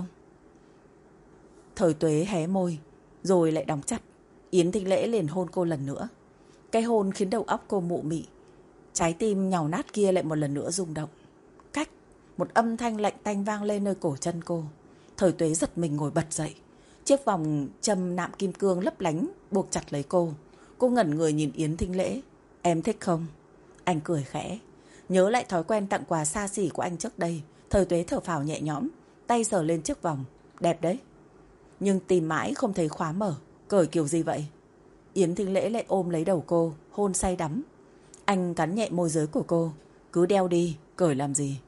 Thời Tuế hé môi, rồi lại đóng chặt. Yến Thính Lễ liền hôn cô lần nữa. Cái hôn khiến đầu óc cô mụ mị. Trái tim nhàu nát kia lại một lần nữa rung động. Cách, một âm thanh lạnh tanh vang lên nơi cổ chân cô. Thời Tuế giật mình ngồi bật dậy. Chiếc vòng châm nạm kim cương lấp lánh buộc chặt lấy cô. Cô ngẩn người nhìn Yến Thính Lễ. Em thích không? Anh cười khẽ. Nhớ lại thói quen tặng quà xa xỉ của anh trước đây, Thời Tuế thở phào nhẹ nhõm, tay sờ lên chiếc vòng. Đẹp đấy. Nhưng tìm mãi không thấy khóa mở. Cởi kiểu gì vậy? Yến Thính Lễ lại ôm lấy đầu cô, hôn say đắm. Anh cắn nhẹ môi dưới của cô. Cứ đeo đi, cởi làm gì?